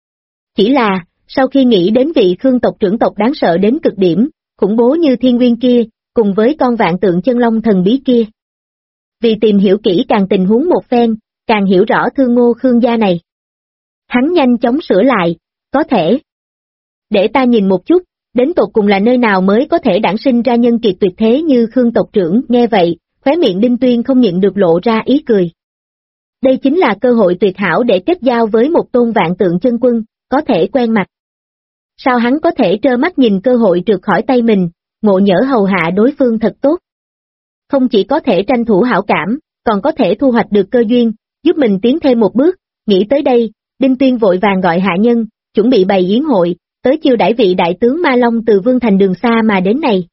Chỉ là, sau khi nghĩ đến vị Khương tộc trưởng tộc đáng sợ đến cực điểm, khủng bố như Thiên Nguyên kia, cùng với con vạn tượng chân long thần bí kia. Vì tìm hiểu kỹ càng tình huống một phen, càng hiểu rõ Thương Ngô Khương gia này. Hắn nhanh chóng sửa lại, có thể. Để ta nhìn một chút, đến tột cùng là nơi nào mới có thể đản sinh ra nhân kiệt tuyệt thế như Khương tộc trưởng, nghe vậy, khóe miệng Đinh Tuyên không nhịn được lộ ra ý cười. Đây chính là cơ hội tuyệt hảo để kết giao với một tôn vạn tượng chân quân, có thể quen mặt. Sao hắn có thể trơ mắt nhìn cơ hội trượt khỏi tay mình, ngộ nhỡ hầu hạ đối phương thật tốt. Không chỉ có thể tranh thủ hảo cảm, còn có thể thu hoạch được cơ duyên, giúp mình tiến thêm một bước, nghĩ tới đây, Đinh Tuyên vội vàng gọi hạ nhân, chuẩn bị bày yến hội, tới chiêu đãi vị đại tướng Ma Long từ Vương Thành đường xa mà đến này.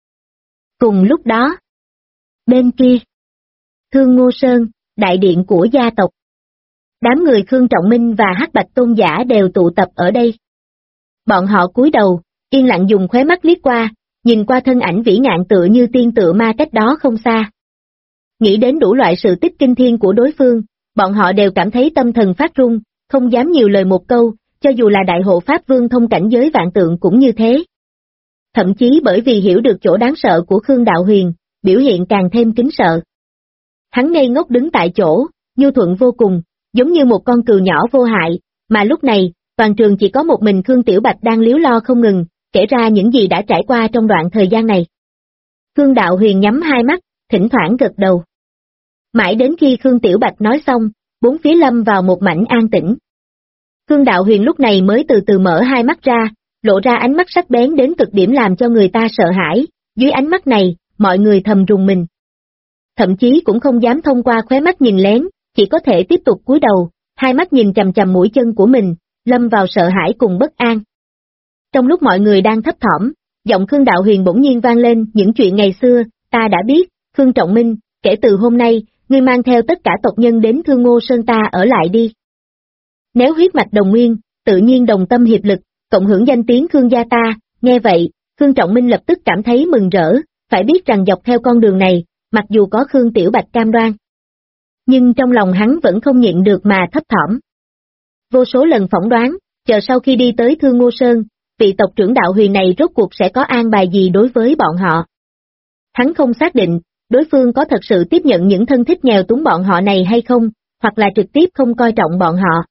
Cùng lúc đó, bên kia, Thương Ngô Sơn, đại điện của gia tộc. Đám người Khương Trọng Minh và Hắc Bạch Tôn giả đều tụ tập ở đây. Bọn họ cúi đầu, yên lặng dùng khóe mắt liếc qua, nhìn qua thân ảnh vĩ ngạn tựa như tiên tựa ma cách đó không xa. Nghĩ đến đủ loại sự tích kinh thiên của đối phương, bọn họ đều cảm thấy tâm thần phát run, không dám nhiều lời một câu, cho dù là đại hộ Pháp Vương thông cảnh giới vạn tượng cũng như thế. Thậm chí bởi vì hiểu được chỗ đáng sợ của Khương Đạo Huyền, biểu hiện càng thêm kính sợ. Hắn ngây ngốc đứng tại chỗ, nhu thuận vô cùng, giống như một con cừu nhỏ vô hại, mà lúc này, toàn trường chỉ có một mình Khương Tiểu Bạch đang líu lo không ngừng, kể ra những gì đã trải qua trong đoạn thời gian này. Khương Đạo Huyền nhắm hai mắt, thỉnh thoảng gật đầu. Mãi đến khi Khương Tiểu Bạch nói xong, bốn phía lâm vào một mảnh an tĩnh. Khương Đạo Huyền lúc này mới từ từ mở hai mắt ra, lộ ra ánh mắt sắc bén đến cực điểm làm cho người ta sợ hãi, dưới ánh mắt này, mọi người thầm rùng mình. Thậm chí cũng không dám thông qua khóe mắt nhìn lén, chỉ có thể tiếp tục cúi đầu, hai mắt nhìn chằm chằm mũi chân của mình, lâm vào sợ hãi cùng bất an. Trong lúc mọi người đang thấp thỏm, giọng Khương Đạo Huyền bỗng nhiên vang lên, những chuyện ngày xưa, ta đã biết, Khương Trọng Minh, kể từ hôm nay, ngươi mang theo tất cả tộc nhân đến Thương Ngô Sơn ta ở lại đi. Nếu huyết mạch đồng nguyên, tự nhiên đồng tâm hiệp lực, cộng hưởng danh tiếng Khương gia ta, nghe vậy, Khương Trọng Minh lập tức cảm thấy mừng rỡ, phải biết rằng dọc theo con đường này, mặc dù có Khương Tiểu Bạch cam đoan. Nhưng trong lòng hắn vẫn không nhịn được mà thấp thỏm. Vô số lần phỏng đoán, chờ sau khi đi tới Thương Ngô Sơn, vị tộc trưởng đạo huyền này rốt cuộc sẽ có an bài gì đối với bọn họ. Hắn không xác định, đối phương có thật sự tiếp nhận những thân thích nghèo túng bọn họ này hay không, hoặc là trực tiếp không coi trọng bọn họ.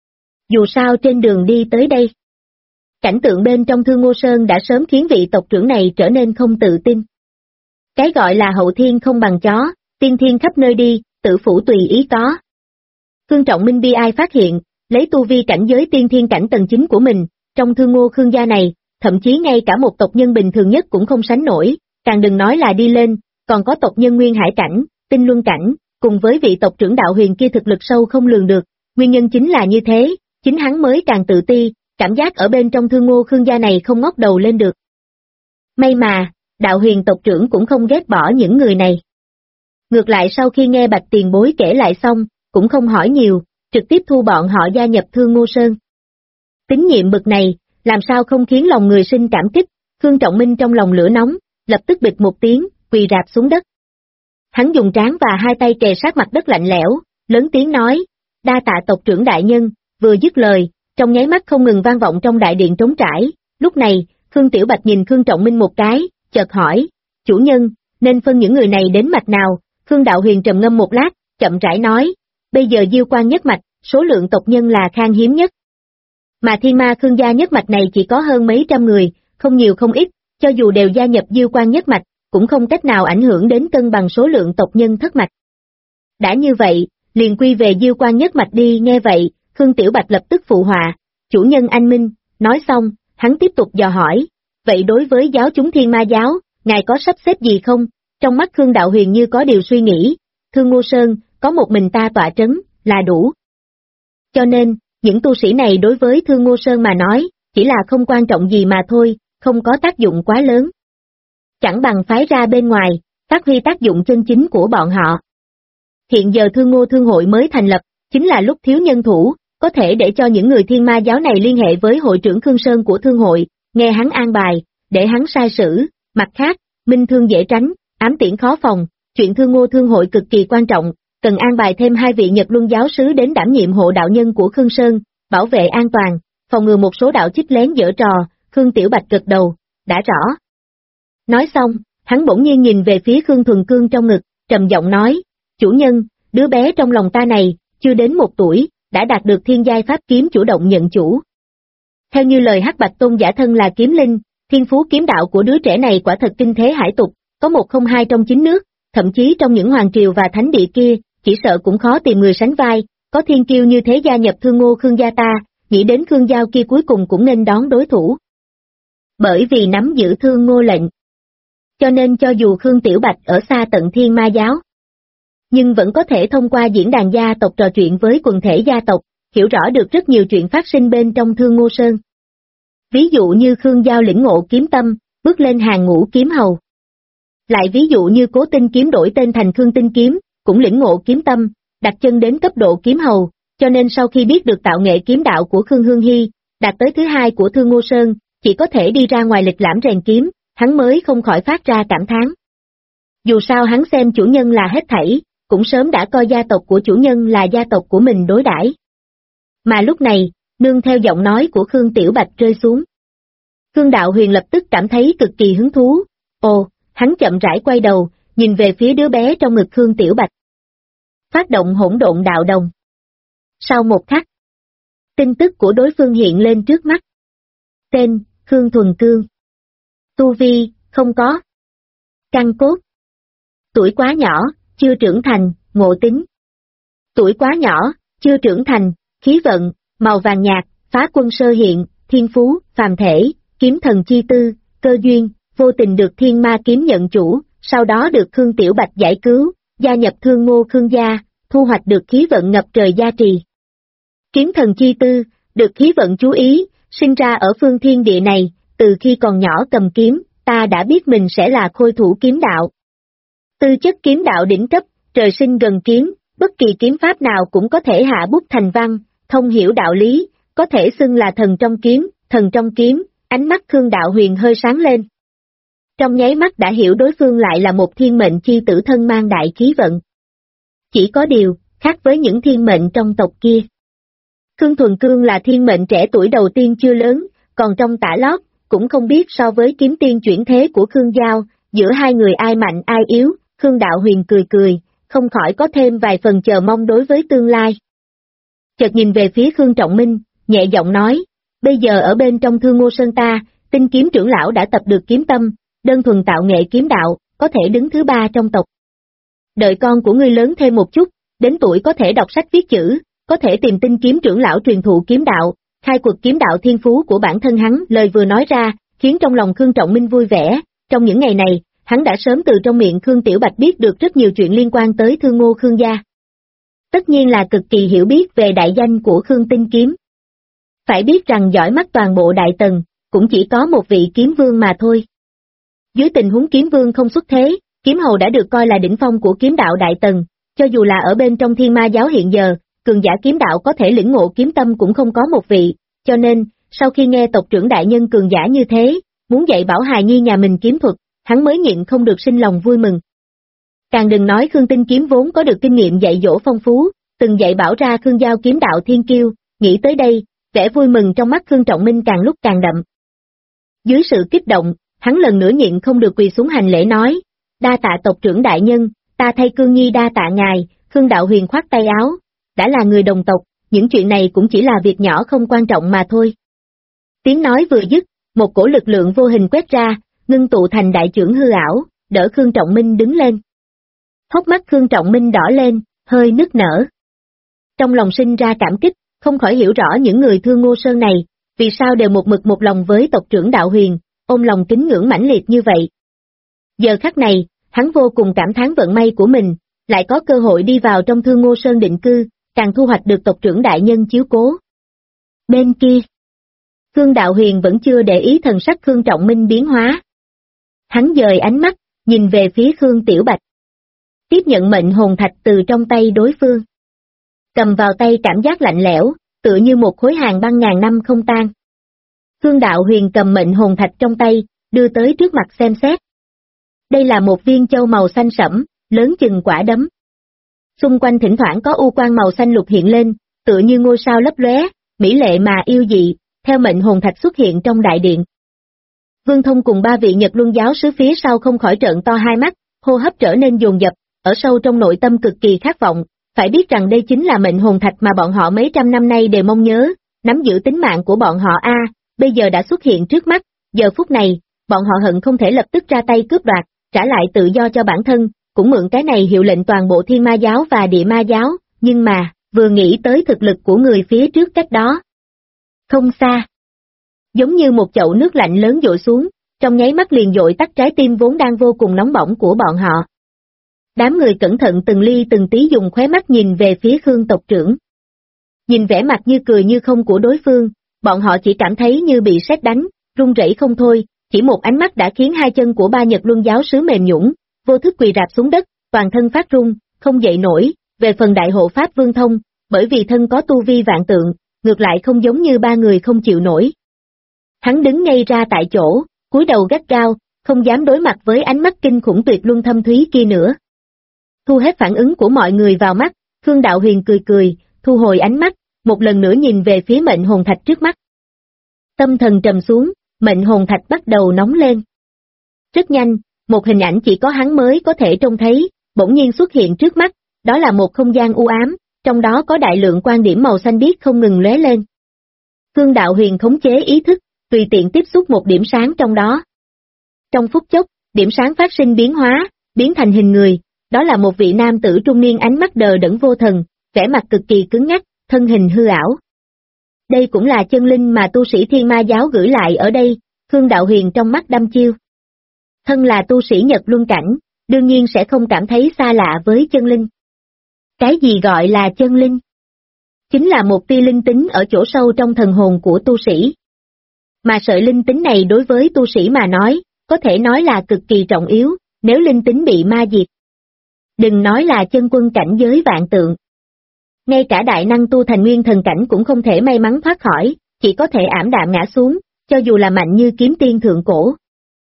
Dù sao trên đường đi tới đây, cảnh tượng bên trong Thương Ngô Sơn đã sớm khiến vị tộc trưởng này trở nên không tự tin. Cái gọi là hậu thiên không bằng chó, tiên thiên khắp nơi đi, tử phủ tùy ý có. Khương Trọng Minh bi ai phát hiện, lấy tu vi cảnh giới tiên thiên cảnh tầng 9 của mình, trong Thương Ngô Khương gia này, thậm chí ngay cả một tộc nhân bình thường nhất cũng không sánh nổi, càng đừng nói là đi lên, còn có tộc nhân nguyên hải cảnh, tinh luân cảnh, cùng với vị tộc trưởng đạo huyền kia thực lực sâu không lường được, nguyên nhân chính là như thế, chính hắn mới càng tự ti, cảm giác ở bên trong Thương Ngô Khương gia này không ngóc đầu lên được. May mà, đạo huyền tộc trưởng cũng không ghét bỏ những người này. Ngược lại sau khi nghe Bạch tiền bối kể lại xong, cũng không hỏi nhiều, trực tiếp thu bọn họ gia nhập Thương Ngô Sơn. Tín nhiệm bực này, làm sao không khiến lòng người sinh cảm kích, Khương Trọng Minh trong lòng lửa nóng, lập tức bịch một tiếng, quỳ rạp xuống đất. Hắn dùng trán và hai tay kề sát mặt đất lạnh lẽo, lớn tiếng nói, đa tạ tộc trưởng đại nhân, vừa dứt lời, trong nháy mắt không ngừng vang vọng trong đại điện trống trải, lúc này, Khương Tiểu Bạch nhìn Khương Trọng Minh một cái, chợt hỏi, chủ nhân, nên phân những người này đến mạch nào, Khương Đạo Huyền trầm ngâm một lát, chậm rãi nói, bây giờ Diêu Quan nhất mạch, số lượng tộc nhân là khan hiếm nhất. Mà Thiên Ma Khương gia nhất mạch này chỉ có hơn mấy trăm người, không nhiều không ít, cho dù đều gia nhập Diêu Quan nhất mạch, cũng không cách nào ảnh hưởng đến cân bằng số lượng tộc nhân thất mạch. Đã như vậy, liền quy về Diêu Quan nhất mạch đi. Nghe vậy, Khương Tiểu Bạch lập tức phụ họa, chủ nhân anh minh, nói xong, hắn tiếp tục dò hỏi, vậy đối với giáo chúng Thiên Ma giáo, ngài có sắp xếp gì không? Trong mắt Khương Đạo Huyền như có điều suy nghĩ, Thương Ngô Sơn, có một mình ta tọa trấn, là đủ. Cho nên, những tu sĩ này đối với Thương Ngô Sơn mà nói, chỉ là không quan trọng gì mà thôi, không có tác dụng quá lớn. Chẳng bằng phái ra bên ngoài, phát huy tác dụng chân chính của bọn họ. Hiện giờ Thương Ngô Thương hội mới thành lập, chính là lúc thiếu nhân thủ, có thể để cho những người Thiên Ma giáo này liên hệ với hội trưởng Khương Sơn của Thương hội, nghe hắn an bài, để hắn sai sử, mặt khác, minh thương dễ tránh, ám tiễn khó phòng, chuyện Thương Ngô Thương hội cực kỳ quan trọng, cần an bài thêm 2 vị Nhật Luân giáo sứ đến đảm nhiệm hộ đạo nhân của Khương Sơn, bảo vệ an toàn, phòng ngừa một số đạo chích lén giở trò. Khương Tiểu Bạch gật đầu, đã rõ. Nói xong, hắn bỗng nhiên nhìn về phía Khương Thuần Cương trong ngực, trầm giọng nói, chủ nhân, đứa bé trong lòng ta này, chưa đến 1 tuổi, đã đạt được thiên giai pháp kiếm chủ động nhận chủ. Theo như lời Hắc Bạch Tôn giả thân là kiếm linh, thiên phú kiếm đạo của đứa trẻ này quả thật kinh thế hải tục, có 1 không 2 trong 9 nước, thậm chí trong những hoàng triều và thánh địa kia, chỉ sợ cũng khó tìm người sánh vai, có thiên kiêu như thế gia nhập Thương Ngô Khương gia ta, nghĩ đến Khương Giao kia cuối cùng cũng nên đón đối thủ. Bởi vì nắm giữ Thương Ngô lệnh, cho nên cho dù Khương Tiểu Bạch ở xa tận Thiên Ma giáo, nhưng vẫn có thể thông qua diễn đàn gia tộc trò chuyện với quần thể gia tộc, hiểu rõ được rất nhiều chuyện phát sinh bên trong Thương Ngô Sơn. Ví dụ như Khương Giao lĩnh ngộ kiếm tâm, bước lên hàng ngũ kiếm hầu. Lại ví dụ như Cố Tinh kiếm đổi tên thành Khương Tinh kiếm, cũng lĩnh ngộ kiếm tâm, đặt chân đến cấp độ kiếm hầu, cho nên sau khi biết được tạo nghệ kiếm đạo của Khương Hương Hy, đạt tới thứ 2 của Thương Ngô Sơn, chỉ có thể đi ra ngoài lịch lãm rèn kiếm, hắn mới không khỏi phát ra cảm thán. Dù sao hắn xem chủ nhân là hết thảy, cũng sớm đã coi gia tộc của chủ nhân là gia tộc của mình đối đãi. Mà lúc này, nương theo giọng nói của Khương Tiểu Bạch rơi xuống. Khương Đạo Huyền lập tức cảm thấy cực kỳ hứng thú, hắn chậm rãi quay đầu, nhìn về phía đứa bé trong ngực Khương Tiểu Bạch. Phát động hỗn độn đạo đồng. Sau một khắc, tin tức của đối phương hiện lên trước mắt. Tên, Khương Thuần Cương. Tu vi, không có. Căn cốt. Tuổi quá nhỏ, chưa trưởng thành, ngộ tính. Tuổi quá nhỏ, chưa trưởng thành, khí vận, màu vàng nhạt, phá quân sơ hiện, thiên phú, phàm thể, kiếm thần chi tư, cơ duyên, vô tình được Thiên Ma kiếm nhận chủ, sau đó được Khương Tiểu Bạch giải cứu, gia nhập Thương Ngô Khương gia, thu hoạch được khí vận ngập trời gia trì. Kiếm thần chi tư, được khí vận chú ý, sinh ra ở phương thiên địa này, từ khi còn nhỏ cầm kiếm, ta đã biết mình sẽ là khôi thủ kiếm đạo. Tư chất kiếm đạo đỉnh cấp, trời sinh gần kiếm, bất kỳ kiếm pháp nào cũng có thể hạ bút thành văn, thông hiểu đạo lý, có thể xưng là thần trong kiếm, ánh mắt Khương Đạo Huyền hơi sáng lên. Trong nháy mắt đã hiểu đối phương lại là một thiên mệnh chi tử thân mang đại khí vận. Chỉ có điều, khác với những thiên mệnh trong tộc kia. Khương Thuần Cương là thiên mệnh trẻ tuổi đầu tiên chưa lớn, còn trong tả lót, cũng không biết so với kiếm tiên chuyển thế của Khương Giao, giữa hai người ai mạnh ai yếu, Khương Đạo Huyền cười cười, không khỏi có thêm vài phần chờ mong đối với tương lai. Chợt nhìn về phía Khương Trọng Minh, nhẹ giọng nói, bây giờ ở bên trong Thương Ngô Sơn ta, Tinh Kiếm trưởng lão đã tập được kiếm tâm, đơn thuần tạo nghệ kiếm đạo, có thể đứng thứ 3 trong tộc. Đợi con của ngươi lớn thêm một chút, đến tuổi có thể đọc sách viết chữ, có thể tìm Tinh Kiếm trưởng lão truyền thụ kiếm đạo, khai quật kiếm đạo thiên phú của bản thân hắn. Lời vừa nói ra, khiến trong lòng Khương Trọng Minh vui vẻ, trong những ngày này, hắn đã sớm từ trong miệng Khương Tiểu Bạch biết được rất nhiều chuyện liên quan tới Thương Ngô Khương gia. Tất nhiên là cực kỳ hiểu biết về đại danh của Khương Tinh Kiếm. Phải biết rằng giỏi mắt toàn bộ Đại Tần, cũng chỉ có một vị kiếm vương mà thôi. Dưới tình huống kiếm vương không xuất thế, kiếm hầu đã được coi là đỉnh phong của kiếm đạo Đại Tần, cho dù là ở bên trong Thiên Ma giáo hiện giờ, cường giả kiếm đạo có thể lĩnh ngộ kiếm tâm cũng không có một vị, cho nên, sau khi nghe tộc trưởng đại nhân cường giả như thế, muốn dạy bảo hài nhi nhà mình kiếm thuật, hắn mới nhịn không được sinh lòng vui mừng. Càng đừng nói Khương Tinh Kiếm vốn có được kinh nghiệm dạy dỗ phong phú, từng dạy bảo ra Khương Giao kiếm đạo thiên kiêu, nghĩ tới đây, vẻ vui mừng trong mắt Khương Trọng Minh càng lúc càng đậm. Dưới sự kích động, hắn lần nữa nhịn không được quỳ xuống hành lễ nói, đa tạ tộc trưởng đại nhân, ta thay Cương Nhi đa tạ ngài. Khương Đạo Huyền khoát tay áo, đã là người đồng tộc, những chuyện này cũng chỉ là việc nhỏ không quan trọng mà thôi. Tiếng nói vừa dứt, một cổ lực lượng vô hình quét ra, ngưng tụ thành đại chưởng hư ảo, đỡ Khương Trọng Minh đứng lên. Hốc mắt Khương Trọng Minh đỏ lên, hơi nức nở. Trong lòng sinh ra cảm kích, không khỏi hiểu rõ những người Thương Ngô Sơn này, vì sao đều một mực một lòng với tộc trưởng Đạo Huyền, ôm lòng kính ngưỡng mãnh liệt như vậy. Giờ khắc này, hắn vô cùng cảm thán vận may của mình, lại có cơ hội đi vào trong Thương Ngô Sơn định cư, càng thu hoạch được tộc trưởng đại nhân chiếu cố. Bên kia, Khương Đạo Huyền vẫn chưa để ý thần sắc Khương Trọng Minh biến hóa. Hắn dời ánh mắt, nhìn về phía Khương Tiểu Bạch. Tiếp nhận mệnh hồn thạch từ trong tay đối phương. Cầm vào tay cảm giác lạnh lẽo, tựa như một khối hàng băng ngàn năm không tan. Khương Đạo Huyền cầm mệnh hồn thạch trong tay, đưa tới trước mặt xem xét. Đây là một viên châu màu xanh sẫm, lớn chừng quả đấm. Xung quanh thỉnh thoảng có u quang màu xanh lục hiện lên, tựa như ngôi sao lấp lóe, mỹ lệ mà yêu dị, theo mệnh hồn thạch xuất hiện trong đại điện. Vương Thông cùng 3 vị Nhật Luân giáo sứ phía sau không khỏi trợn to hai mắt, hô hấp trở nên dồn dập, ở sâu trong nội tâm cực kỳ khát vọng, phải biết rằng đây chính là mệnh hồn thạch mà bọn họ mấy trăm năm nay đều mong nhớ, nắm giữ tính mạng của bọn họ bây giờ đã xuất hiện trước mắt, giờ phút này, bọn họ hận không thể lập tức ra tay cướp đoạt, trả lại tự do cho bản thân, cũng mượn cái này hiệu lệnh toàn bộ Thiên Ma giáo và Địa Ma giáo, nhưng mà, vừa nghĩ tới thực lực của người phía trước cách đó. Không xa. Giống như một chậu nước lạnh lớn dội xuống, trong nháy mắt liền dội tắt trái tim vốn đang vô cùng nóng bỏng của bọn họ. Đám người cẩn thận từng ly từng tí dùng khóe mắt nhìn về phía Khương tộc trưởng. Nhìn vẻ mặt như cười như không của đối phương, bọn họ chỉ cảm thấy như bị sét đánh, run rẩy không thôi, chỉ một ánh mắt đã khiến hai chân của 3 Nhật Luân giáo sứ mềm nhũn, vô thức quỳ rạp xuống đất, toàn thân phát run, không dậy nổi. Về phần đại hộ pháp Vương Thông, bởi vì thân có tu vi vạn tượng, ngược lại không giống như 3 người không chịu nổi. Hắn đứng ngay ra tại chỗ, cúi đầu gắt gao, không dám đối mặt với ánh mắt kinh khủng tuyệt luân thâm thúy kia nữa. Thu hết phản ứng của mọi người vào mắt, Khương Đạo Huyền cười cười, thu hồi ánh mắt, một lần nữa nhìn về phía mệnh hồn thạch trước mắt. Tâm thần trầm xuống, mệnh hồn thạch bắt đầu nóng lên. Rất nhanh, một hình ảnh chỉ có hắn mới có thể trông thấy, bỗng nhiên xuất hiện trước mắt, đó là một không gian u ám, trong đó có đại lượng quan điểm màu xanh biếc không ngừng lóe lên. Khương Đạo Huyền khống chế ý thức, tùy tiện tiếp xúc một điểm sáng trong đó. Trong phút chốc, điểm sáng phát sinh biến hóa, biến thành hình người, đó là một vị nam tử trung niên ánh mắt đờ đẫn vô thần, vẻ mặt cực kỳ cứng nhắc, thân hình hư ảo. Đây cũng là chân linh mà tu sĩ Thiên Ma giáo gửi lại ở đây, Khương Đạo Huyền trong mắt đăm chiêu. Thân là tu sĩ Nhật Luân cảnh, đương nhiên sẽ không cảm thấy xa lạ với chân linh. Cái gì gọi là chân linh? Chính là một tia linh tính ở chỗ sâu trong thần hồn của tu sĩ. Mà sợi linh tính này đối với tu sĩ mà nói, có thể nói là cực kỳ trọng yếu, nếu linh tính bị ma diệt. Đừng nói là chân quân cảnh giới vạn tượng. Ngay cả đại năng tu thành nguyên thần cảnh cũng không thể may mắn thoát khỏi, chỉ có thể ảm đạm ngã xuống, cho dù là mạnh như kiếm tiên thượng cổ.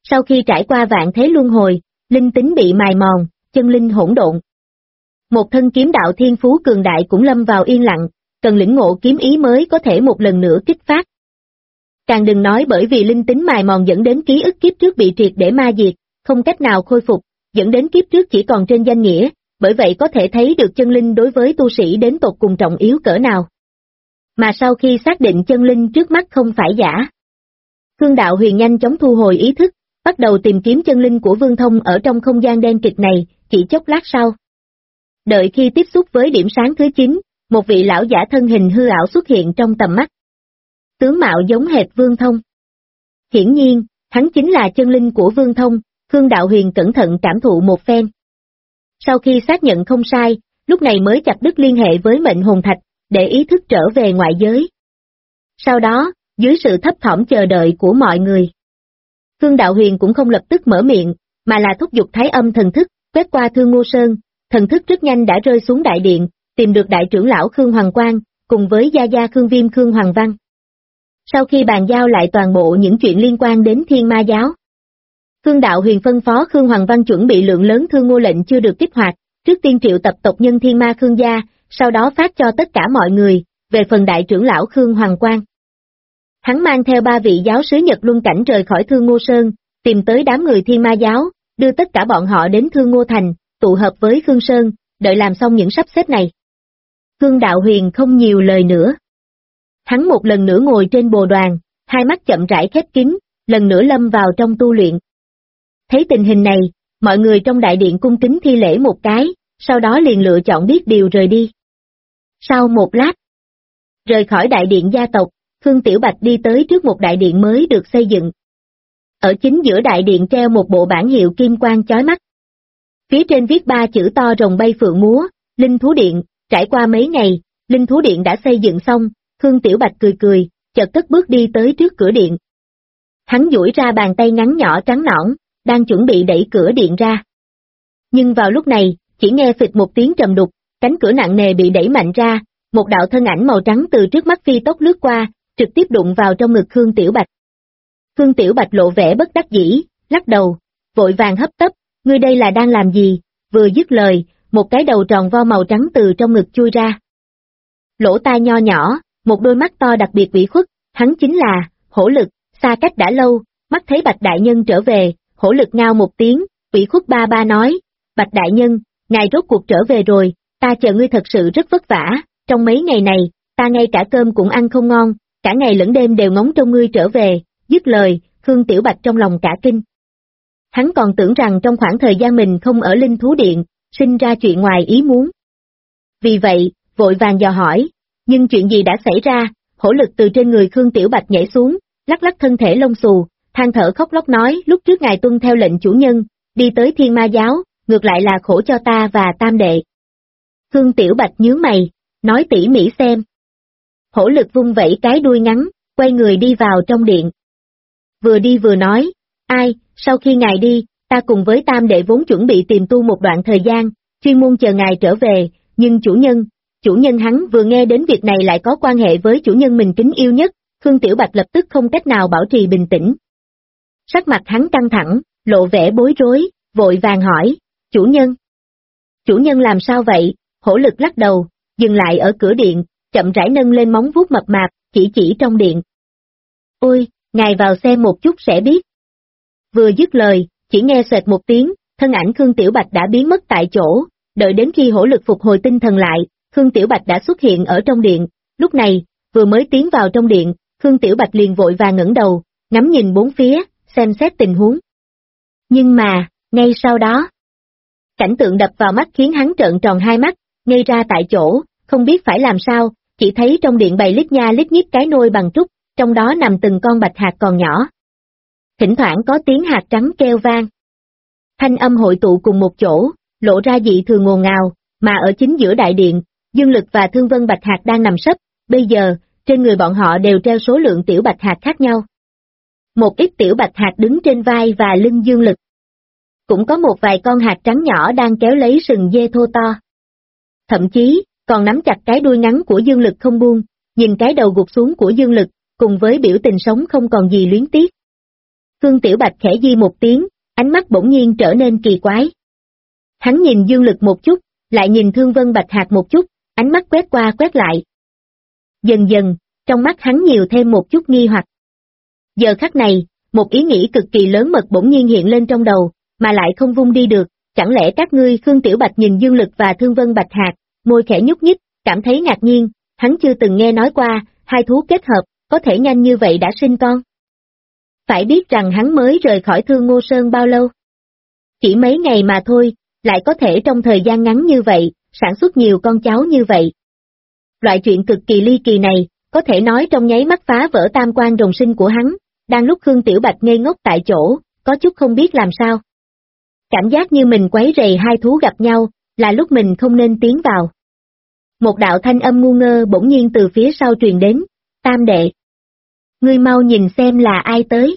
Sau khi trải qua vạn thế luân hồi, linh tính bị mài mòn, chân linh hỗn độn. Một thân kiếm đạo thiên phú cường đại cũng lâm vào yên lặng, cần lĩnh ngộ kiếm ý mới có thể một lần nữa kích phát. Càng đừng nói bởi vì linh tính mài mòn dẫn đến ký ức kiếp trước bị triệt để ma diệt, không cách nào khôi phục, dẫn đến kiếp trước chỉ còn trên danh nghĩa, bởi vậy có thể thấy được chân linh đối với tu sĩ đến tột cùng trọng yếu cỡ nào. Mà sau khi xác định chân linh trước mắt không phải giả, Khương Đạo Huyền nhanh chóng thu hồi ý thức, bắt đầu tìm kiếm chân linh của Vương Thông ở trong không gian đen kịt này, chỉ chốc lát sau. Đợi khi tiếp xúc với điểm sáng thứ 9, một vị lão giả thân hình hư ảo xuất hiện trong tầm mắt. Tướng mạo giống hệt Vương Thông. Hiển nhiên, hắn chính là chân linh của Vương Thông, Khương Đạo Huyền cẩn thận cảm thụ một phen. Sau khi xác nhận không sai, lúc này mới chặt đứt liên hệ với mệnh hồn thạch, để ý thức trở về ngoại giới. Sau đó, dưới sự thấp thỏm chờ đợi của mọi người, Khương Đạo Huyền cũng không lập tức mở miệng, mà là thúc giục thái âm thần thức, quét qua Thương Ngô Sơn, thần thức rất nhanh đã rơi xuống đại điện, tìm được đại trưởng lão Khương Hoàng Quang, cùng với gia gia Khương Viêm Khương Hoàng Văn. Sau khi bàn giao lại toàn bộ những chuyện liên quan đến Thiên Ma Giáo, Khương Đạo Huyền phân phó Khương Hoàng Văn chuẩn bị lượng lớn Thương Ngô lệnh chưa được kích hoạt, trước tiên triệu tập tộc nhân Thiên Ma Khương gia, sau đó phát cho tất cả mọi người, về phần đại trưởng lão Khương Hoàng Quang. Hắn mang theo 3 vị giáo sứ Nhật Luân Cảnh rời khỏi Thương Ngô Sơn, tìm tới đám người Thiên Ma Giáo, đưa tất cả bọn họ đến Thương Ngô Thành, tụ hợp với Khương Sơn, đợi làm xong những sắp xếp này. Khương Đạo Huyền không nhiều lời nữa. Hắn một lần nữa ngồi trên bồ đoàn, hai mắt chậm rãi khép kín, lần nữa lâm vào trong tu luyện. Thấy tình hình này, mọi người trong đại điện cung kính thi lễ một cái, sau đó liền lựa chọn biết điều rời đi. Sau một lát, rời khỏi đại điện gia tộc, Khương Tiểu Bạch đi tới trước một đại điện mới được xây dựng. Ở chính giữa đại điện treo một bộ bảng hiệu kim quang chói mắt. Phía trên viết 3 chữ to rồng bay phượng múa, Linh Thú Điện. Trải qua mấy ngày, Linh Thú Điện đã xây dựng xong, Khương Tiểu Bạch cười cười, chợt cất bước đi tới trước cửa điện. Hắn duỗi ra bàn tay ngắn nhỏ trắng nõn, đang chuẩn bị đẩy cửa điện ra. Nhưng vào lúc này, chỉ nghe phịch một tiếng trầm đục, cánh cửa nặng nề bị đẩy mạnh ra, một đạo thân ảnh màu trắng từ trước mắt phi tốc lướt qua, trực tiếp đụng vào trong ngực Khương Tiểu Bạch. Khương Tiểu Bạch lộ vẻ bất đắc dĩ, lắc đầu, vội vàng hấp tấp, ngươi đây là đang làm gì? Vừa dứt lời, một cái đầu tròn vo màu trắng từ trong ngực chui ra. Lỗ tai nho nhỏ, một đôi mắt to đặc biệt ủy khuất, hắn chính là Hổ Lực, xa cách đã lâu, mắt thấy Bạch Đại Nhân trở về, Hổ Lực ngao một tiếng, ủy khuất ba ba nói, Bạch Đại Nhân, ngài rốt cuộc trở về rồi, ta chờ ngươi thật sự rất vất vả, trong mấy ngày này, ta ngay cả cơm cũng ăn không ngon, cả ngày lẫn đêm đều ngóng trông ngươi trở về, dứt lời, Khương Tiểu Bạch trong lòng cả kinh. Hắn còn tưởng rằng trong khoảng thời gian mình không ở Linh Thú Điện, sinh ra chuyện ngoài ý muốn. Vì vậy, vội vàng dò hỏi, nhưng chuyện gì đã xảy ra? Hổ Lực từ trên người Khương Tiểu Bạch nhảy xuống, lắc lắc thân thể lông xù, than thở khóc lóc nói, lúc trước ngài tuân theo lệnh chủ nhân, đi tới Thiên Ma Giáo, ngược lại là khổ cho ta và tam đệ. Khương Tiểu Bạch nhướng mày, nói tỉ mỉ xem. Hổ Lực vung vẩy cái đuôi ngắn, quay người đi vào trong điện. Vừa đi vừa nói, ai, sau khi ngài đi, ta cùng với tam đệ vốn chuẩn bị tìm tu một đoạn thời gian, chuyên môn chờ ngài trở về, nhưng chủ nhân hắn vừa nghe đến việc này lại có quan hệ với chủ nhân mình kính yêu nhất, Khương Tiểu Bạch lập tức không cách nào bảo trì bình tĩnh. Sắc mặt hắn căng thẳng, lộ vẻ bối rối, vội vàng hỏi, chủ nhân làm sao vậy? Hổ Lực lắc đầu, dừng lại ở cửa điện, chậm rãi nâng lên móng vuốt mập mạp, chỉ trong điện. Ôi, ngài vào xem một chút sẽ biết. Vừa dứt lời, chỉ nghe xoẹt một tiếng, thân ảnh Khương Tiểu Bạch đã biến mất tại chỗ, đợi đến khi Hổ Lực phục hồi tinh thần lại, Khương Tiểu Bạch đã xuất hiện ở trong điện, lúc này, vừa mới tiến vào trong điện, Khương Tiểu Bạch liền vội vàng ngẩng đầu, ngắm nhìn bốn phía, xem xét tình huống. Nhưng mà, ngay sau đó, cảnh tượng đập vào mắt khiến hắn trợn tròn hai mắt, ngây ra tại chỗ, không biết phải làm sao, chỉ thấy trong điện bày lít nha lít nhít cái nôi bằng trúc, trong đó nằm từng con bạch hạt còn nhỏ. Thỉnh thoảng có tiếng hạt trắng kêu vang. Thanh âm hội tụ cùng một chỗ, lộ ra dị thường ngồn ngào, mà ở chính giữa đại điện, Dương Lực và Thương Vân bạch hạt đang nằm sấp, bây giờ, trên người bọn họ đều treo số lượng tiểu bạch hạt khác nhau. Một ít tiểu bạch hạt đứng trên vai và lưng Dương Lực. Cũng có một vài con hạt trắng nhỏ đang kéo lấy sừng dê thô to. Thậm chí, còn nắm chặt cái đuôi ngắn của Dương Lực không buông, nhìn cái đầu gục xuống của Dương Lực, cùng với biểu tình sống không còn gì luyến tiếc. Khương Tiểu Bạch khẽ di một tiếng, ánh mắt bỗng nhiên trở nên kỳ quái. Hắn nhìn Dương Lực một chút, lại nhìn Thương Vân Bạch Hạc một chút, ánh mắt quét qua quét lại. Dần dần, trong mắt hắn nhiều thêm một chút nghi hoặc. Giờ khắc này, một ý nghĩ cực kỳ lớn mật bỗng nhiên hiện lên trong đầu, mà lại không vung đi được, chẳng lẽ các ngươi? Khương Tiểu Bạch nhìn Dương Lực và Thương Vân Bạch Hạc, môi khẽ nhúc nhích, cảm thấy ngạc nhiên, hắn chưa từng nghe nói qua, hai thú kết hợp, có thể nhanh như vậy đã sinh con. Phải biết rằng hắn mới rời khỏi Thương Ngô Sơn bao lâu? Chỉ mấy ngày mà thôi, lại có thể trong thời gian ngắn như vậy, sản xuất nhiều con cháu như vậy. Loại chuyện cực kỳ ly kỳ này, có thể nói trong nháy mắt phá vỡ tam quan rồng sinh của hắn, đang lúc Khương Tiểu Bạch ngây ngốc tại chỗ, có chút không biết làm sao. Cảm giác như mình quấy rầy hai thú gặp nhau, là lúc mình không nên tiến vào. Một đạo thanh âm ngu ngơ bỗng nhiên từ phía sau truyền đến, Tam đệ. Ngươi mau nhìn xem là ai tới.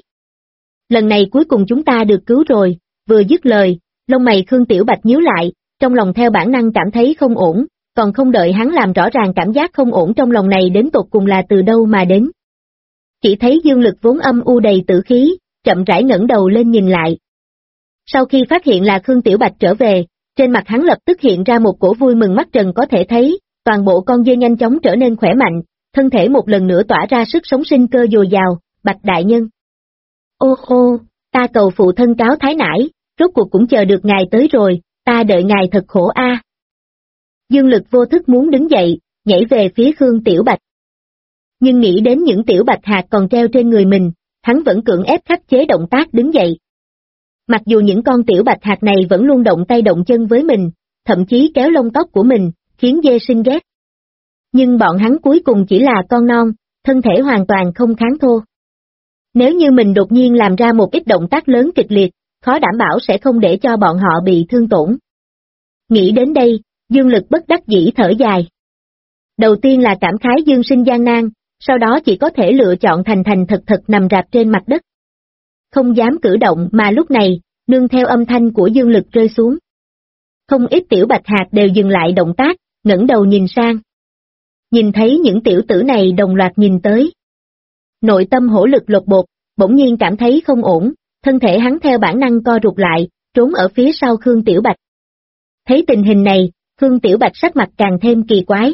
Lần này cuối cùng chúng ta được cứu rồi, vừa dứt lời, lông mày Khương Tiểu Bạch nhíu lại, trong lòng theo bản năng cảm thấy không ổn, còn không đợi hắn làm rõ ràng cảm giác không ổn trong lòng này đến tột cùng là từ đâu mà đến. Chỉ thấy Dương Lực vốn âm u đầy tử khí, chậm rãi ngẩng đầu lên nhìn lại. Sau khi phát hiện là Khương Tiểu Bạch trở về, trên mặt hắn lập tức hiện ra một cổ vui mừng mắt trần có thể thấy, toàn bộ con dê nhanh chóng trở nên khỏe mạnh, thân thể một lần nữa tỏa ra sức sống sinh cơ dồi dào, Bạch đại nhân. Ô ô, ta cầu phụ thân cáo thái nải, rốt cuộc cũng chờ được ngài tới rồi, ta đợi ngài thật khổ a. Dương Lực vô thức muốn đứng dậy, nhảy về phía Khương Tiểu Bạch. Nhưng nghĩ đến những tiểu bạch hạt còn treo trên người mình, hắn vẫn cưỡng ép khắc chế động tác đứng dậy. Mặc dù những con tiểu bạch hạt này vẫn luôn động tay động chân với mình, thậm chí kéo lông tóc của mình, khiến dê sinh ghét. Nhưng bọn hắn cuối cùng chỉ là con non, thân thể hoàn toàn không kháng thô. Nếu như mình đột nhiên làm ra một ít động tác lớn kịch liệt, khó đảm bảo sẽ không để cho bọn họ bị thương tổn. Nghĩ đến đây, Dương Lực bất đắc dĩ thở dài. Đầu tiên là cảm khái Dương sinh gian nan, sau đó chỉ có thể lựa chọn thành thành thật thật nằm rạp trên mặt đất. Không dám cử động mà lúc này, nương theo âm thanh của Dương Lực rơi xuống. Không ít tiểu bạch hạt đều dừng lại động tác, ngẩng đầu nhìn sang. Nhìn thấy những tiểu tử này đồng loạt nhìn tới. Nội tâm hổ Lực lột bột, bỗng nhiên cảm thấy không ổn, thân thể hắn theo bản năng co rụt lại, trốn ở phía sau Khương Tiểu Bạch. Thấy tình hình này, Khương Tiểu Bạch sắc mặt càng thêm kỳ quái.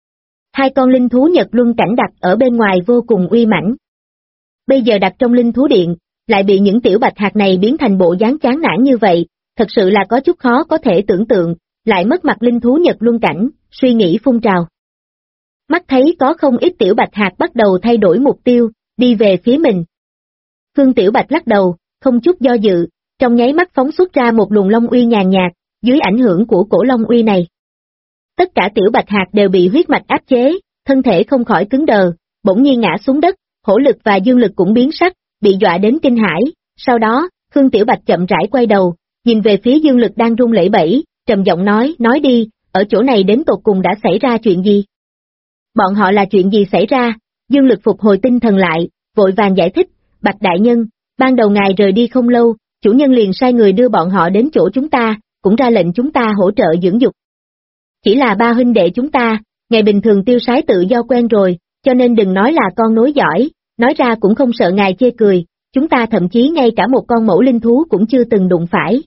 Hai con linh thú Nhật Luân Cảnh đặt ở bên ngoài vô cùng uy mãnh. Bây giờ đặt trong linh thú điện, lại bị những tiểu bạch hạt này biến thành bộ dáng chán nản như vậy, thật sự là có chút khó có thể tưởng tượng, lại mất mặt linh thú Nhật Luân Cảnh, suy nghĩ phun trào. Mắt thấy có không ít tiểu bạch hạt bắt đầu thay đổi mục tiêu, đi về phía mình. Khương Tiểu Bạch lắc đầu, không chút do dự, trong nháy mắt phóng xuất ra một luồng long uy nhàn nhạt, dưới ảnh hưởng của cổ long uy này. Tất cả tiểu bạch hạt đều bị huyết mạch áp chế, thân thể không khỏi cứng đờ, bỗng nhiên ngã xuống đất, hổ Lực và Dương Lực cũng biến sắc, bị dọa đến kinh hãi. Sau đó, Khương Tiểu Bạch chậm rãi quay đầu, nhìn về phía Dương Lực đang run lẩy bẩy, trầm giọng nói đi, ở chỗ này đến tột cùng đã xảy ra chuyện gì? Bọn họ là chuyện gì xảy ra? Dương Lực phục hồi tinh thần lại, vội vàng giải thích, Bạch đại nhân, ban đầu ngài rời đi không lâu, chủ nhân liền sai người đưa bọn họ đến chỗ chúng ta, cũng ra lệnh chúng ta hỗ trợ dưỡng dục. Chỉ là ba huynh đệ chúng ta, ngày bình thường tiêu sái tự do quen rồi, cho nên đừng nói là con nối giỏi, nói ra cũng không sợ ngài chê cười, chúng ta thậm chí ngay cả một con mẫu linh thú cũng chưa từng đụng phải.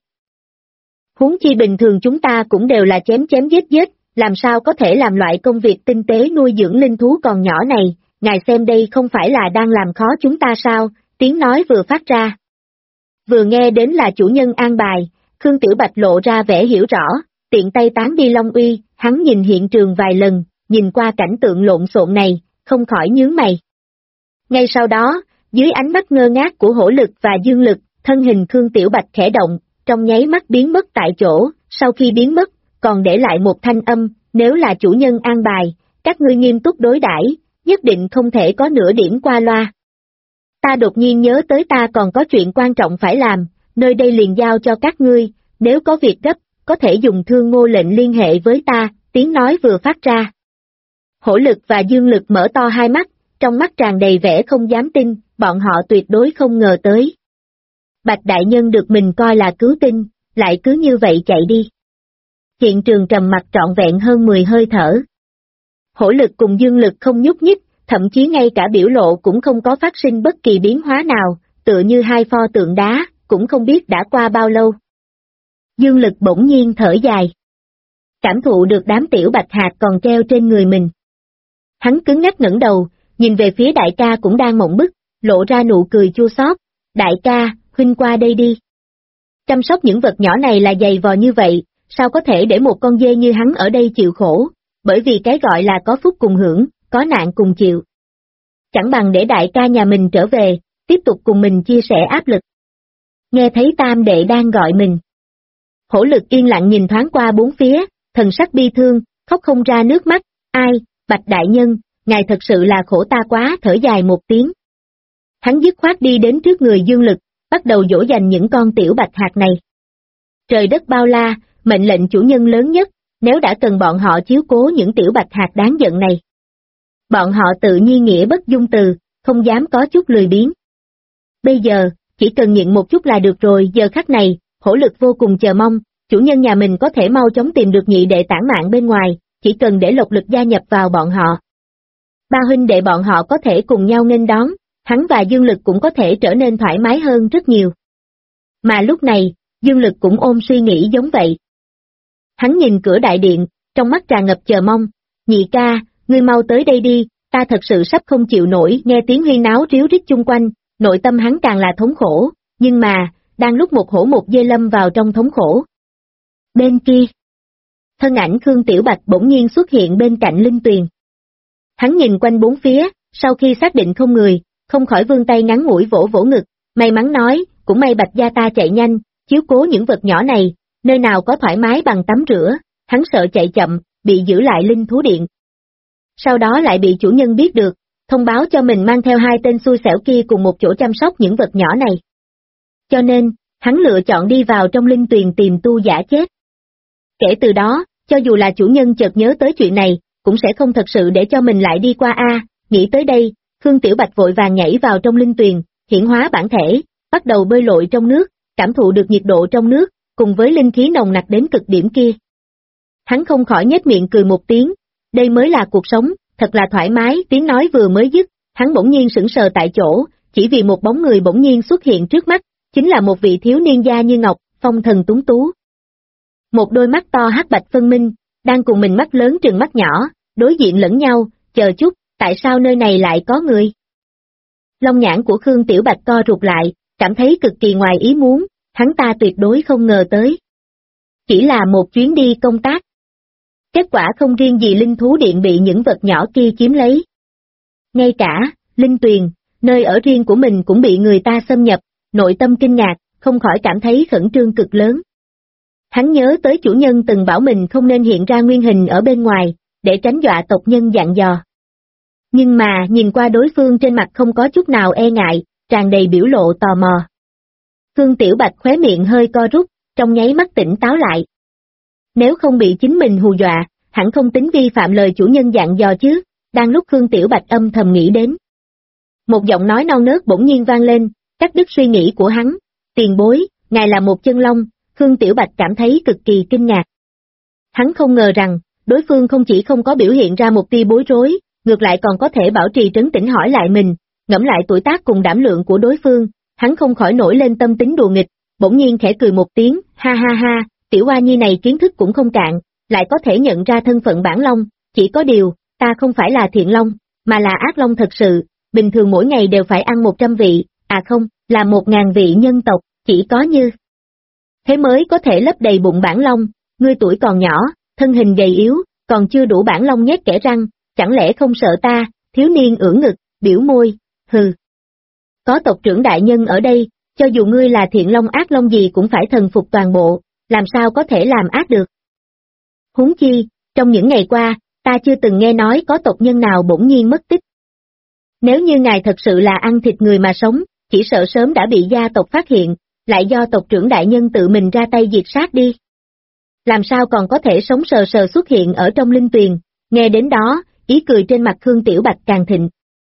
Huống chi bình thường chúng ta cũng đều là chém giết, làm sao có thể làm loại công việc tinh tế nuôi dưỡng linh thú còn nhỏ này, ngài xem đây không phải là đang làm khó chúng ta sao? Tiếng nói vừa phát ra. Vừa nghe đến là chủ nhân an bài, Khương Tiểu Bạch lộ ra vẻ hiểu rõ, tiện tay tán đi long uy, hắn nhìn hiện trường vài lần, nhìn qua cảnh tượng lộn xộn này, không khỏi nhướng mày. Ngay sau đó, dưới ánh mắt ngơ ngác của hổ Lực và Dương Lực, thân hình Khương Tiểu Bạch khẽ động, trong nháy mắt biến mất tại chỗ, sau khi biến mất, còn để lại một thanh âm, nếu là chủ nhân an bài, các ngươi nghiêm túc đối đãi, nhất định không thể có nửa điểm qua loa. Ta đột nhiên nhớ tới ta còn có chuyện quan trọng phải làm, nơi đây liền giao cho các ngươi, nếu có việc gấp, có thể dùng Thương Ngô lệnh liên hệ với ta, tiếng nói vừa phát ra. Hổ Lực và Dương Lực mở to hai mắt, trong mắt tràn đầy vẻ không dám tin, bọn họ tuyệt đối không ngờ tới. Bạch đại nhân được mình coi là cứu tinh, lại cứ như vậy chạy đi. Hiện trường trầm mặc trọn vẹn hơn 10 hơi thở. Hổ Lực cùng Dương Lực không nhúc nhích, thậm chí ngay cả biểu lộ cũng không có phát sinh bất kỳ biến hóa nào, tựa như hai pho tượng đá, cũng không biết đã qua bao lâu. Dương Lực bỗng nhiên thở dài. Cảm thụ được đám tiểu bạch hạt còn treo trên người mình. Hắn cứng ngắc ngẩng đầu, nhìn về phía đại ca cũng đang mộng bức, lộ ra nụ cười chua xót. Đại ca, huynh qua đây đi. Chăm sóc những vật nhỏ này là dày vò như vậy, sao có thể để một con dê như hắn ở đây chịu khổ, bởi vì cái gọi là có phúc cùng hưởng, có nạn cùng chịu. Chẳng bằng để đại ca nhà mình trở về, tiếp tục cùng mình chia sẻ áp lực. Nghe thấy tam đệ đang gọi mình. Hổ Lực yên lặng nhìn thoáng qua bốn phía, thần sắc bi thương, khóc không ra nước mắt. Ai, Bạch đại nhân, ngài thật sự là khổ ta quá, thở dài một tiếng. Hắn dứt khoát đi đến trước người Dương Lực, bắt đầu dỗ dành những con tiểu bạch hạt này. Trời đất bao la, mệnh lệnh chủ nhân lớn nhất, nếu đã cần bọn họ chiếu cố những tiểu bạch hạt đáng giận này. Bọn họ tự nhiên nghĩa bất dung từ, không dám có chút lười biếng. Bây giờ, chỉ cần nhịn một chút là được rồi. Giờ khắc này, Hổ Lực vô cùng chờ mong, chủ nhân nhà mình có thể mau chóng tìm được nhị đệ tản mạn bên ngoài, chỉ cần để Lộc Lực gia nhập vào bọn họ. Ba huynh đệ bọn họ có thể cùng nhau nghênh đón, hắn và Dương Lực cũng có thể trở nên thoải mái hơn rất nhiều. Mà lúc này, Dương Lực cũng ôm suy nghĩ giống vậy. Hắn nhìn cửa đại điện, trong mắt tràn ngập chờ mong. Nhị ca, ngươi mau tới đây đi, ta thật sự sắp không chịu nổi. Nghe tiếng huyên náo ríu rít chung quanh, nội tâm hắn càng là thống khổ, nhưng mà, đang lúc một hổ một dê lâm vào trong thống khổ. Bên kia, thân ảnh Khương Tiểu Bạch bỗng nhiên xuất hiện bên cạnh Linh Tuyền. Hắn nhìn quanh bốn phía, sau khi xác định không người, không khỏi vươn tay ngắn ngủi vỗ vỗ ngực, may mắn nói, cũng may Bạch gia ta chạy nhanh, chiếu cố những vật nhỏ này, nơi nào có thoải mái bằng tắm rửa, hắn sợ chạy chậm, bị giữ lại linh thú điện. Sau đó lại bị chủ nhân biết được, thông báo cho mình mang theo hai tên xui xẻo kia cùng một chỗ chăm sóc những vật nhỏ này. Cho nên, hắn lựa chọn đi vào trong linh tuyền tìm tu giả chết. Kể từ đó, cho dù là chủ nhân chợt nhớ tới chuyện này, cũng sẽ không thật sự để cho mình lại đi qua nghĩ tới đây, Khương Tiểu Bạch vội vàng nhảy vào trong linh tuyền, hiển hóa bản thể, bắt đầu bơi lội trong nước, cảm thụ được nhiệt độ trong nước, cùng với linh khí nồng nặc đến cực điểm kia. Hắn không khỏi nhếch miệng cười một tiếng, đây mới là cuộc sống, thật là thoải mái. Tiếng nói vừa mới dứt, hắn bỗng nhiên sững sờ tại chỗ, chỉ vì một bóng người bỗng nhiên xuất hiện trước mắt, chính là một vị thiếu niên da như ngọc, phong thần tuấn tú. Một đôi mắt to hắc bạch phân minh, đang cùng mình mắt lớn trừng mắt nhỏ, đối diện lẫn nhau. Chờ chút, tại sao nơi này lại có người? Long nhãn của Khương Tiểu Bạch co rụt lại, cảm thấy cực kỳ ngoài ý muốn, hắn ta tuyệt đối không ngờ tới. Chỉ là một chuyến đi công tác. Kết quả không riêng gì linh thú điện bị những vật nhỏ kia chiếm lấy. Ngay cả, linh tuyền, nơi ở riêng của mình cũng bị người ta xâm nhập, nội tâm kinh ngạc, không khỏi cảm thấy khẩn trương cực lớn. Hắn nhớ tới chủ nhân từng bảo mình không nên hiện ra nguyên hình ở bên ngoài, để tránh dọa tộc nhân dặn dò. Nhưng mà nhìn qua đối phương trên mặt không có chút nào e ngại, tràn đầy biểu lộ tò mò. Khương Tiểu Bạch khóe miệng hơi co rút, trong nháy mắt tỉnh táo lại. Nếu không bị chính mình hù dọa, hẳn không tính vi phạm lời chủ nhân dặn dò chứ, đang lúc Khương Tiểu Bạch âm thầm nghĩ đến. Một giọng nói non nớt bỗng nhiên vang lên, cắt đứt suy nghĩ của hắn. Tiền bối, ngài là một chân long. Khương Tiểu Bạch cảm thấy cực kỳ kinh ngạc. Hắn không ngờ rằng, đối phương không chỉ không có biểu hiện ra một tia bối rối, ngược lại còn có thể bảo trì trấn tĩnh hỏi lại mình, ngẫm lại tuổi tác cùng đảm lượng của đối phương, hắn không khỏi nổi lên tâm tính đùa nghịch, bỗng nhiên khẽ cười một tiếng, ha ha ha, tiểu oa nhi này kiến thức cũng không cạn, lại có thể nhận ra thân phận bản long, chỉ có điều, ta không phải là thiện long, mà là ác long thật sự, bình thường mỗi ngày đều phải ăn 100 vị, không, là 1000 vị nhân tộc, chỉ có như thế mới có thể lấp đầy bụng bản long, ngươi tuổi còn nhỏ, thân hình gầy yếu, còn chưa đủ bản long nhét kẽ răng, chẳng lẽ không sợ ta? Thiếu niên ưỡn ngực, biểu môi, hừ. Có tộc trưởng đại nhân ở đây, cho dù ngươi là thiện long ác long gì cũng phải thần phục toàn bộ, làm sao có thể làm ác được. Huống chi, trong những ngày qua, ta chưa từng nghe nói có tộc nhân nào bỗng nhiên mất tích. Nếu như ngài thật sự là ăn thịt người mà sống, chỉ sợ sớm đã bị gia tộc phát hiện, lại do tộc trưởng đại nhân tự mình ra tay diệt sát đi. Làm sao còn có thể sống sờ sờ xuất hiện ở trong linh tuyền, nghe đến đó, ý cười trên mặt Khương Tiểu Bạch càng thịnh.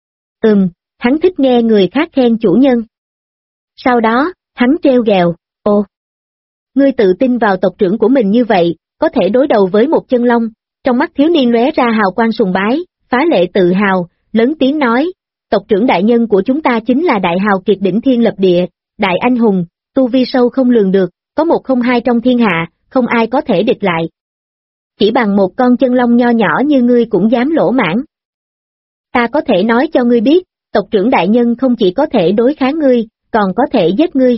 Hắn thích nghe người khác khen chủ nhân. Sau đó, hắn treo gẹo, ngươi tự tin vào tộc trưởng của mình như vậy, có thể đối đầu với một chân long, trong mắt thiếu niên lóe ra hào quang sùng bái, phá lệ tự hào, lớn tiếng nói, tộc trưởng đại nhân của chúng ta chính là đại hào kiệt đỉnh thiên lập địa, đại anh hùng, tu vi sâu không lường được, có một không hai trong thiên hạ, không ai có thể địch lại. Chỉ bằng một con chân long nho nhỏ như ngươi cũng dám lỗ mãng. Ta có thể nói cho ngươi biết, tộc trưởng đại nhân không chỉ có thể đối kháng ngươi, còn có thể giết ngươi.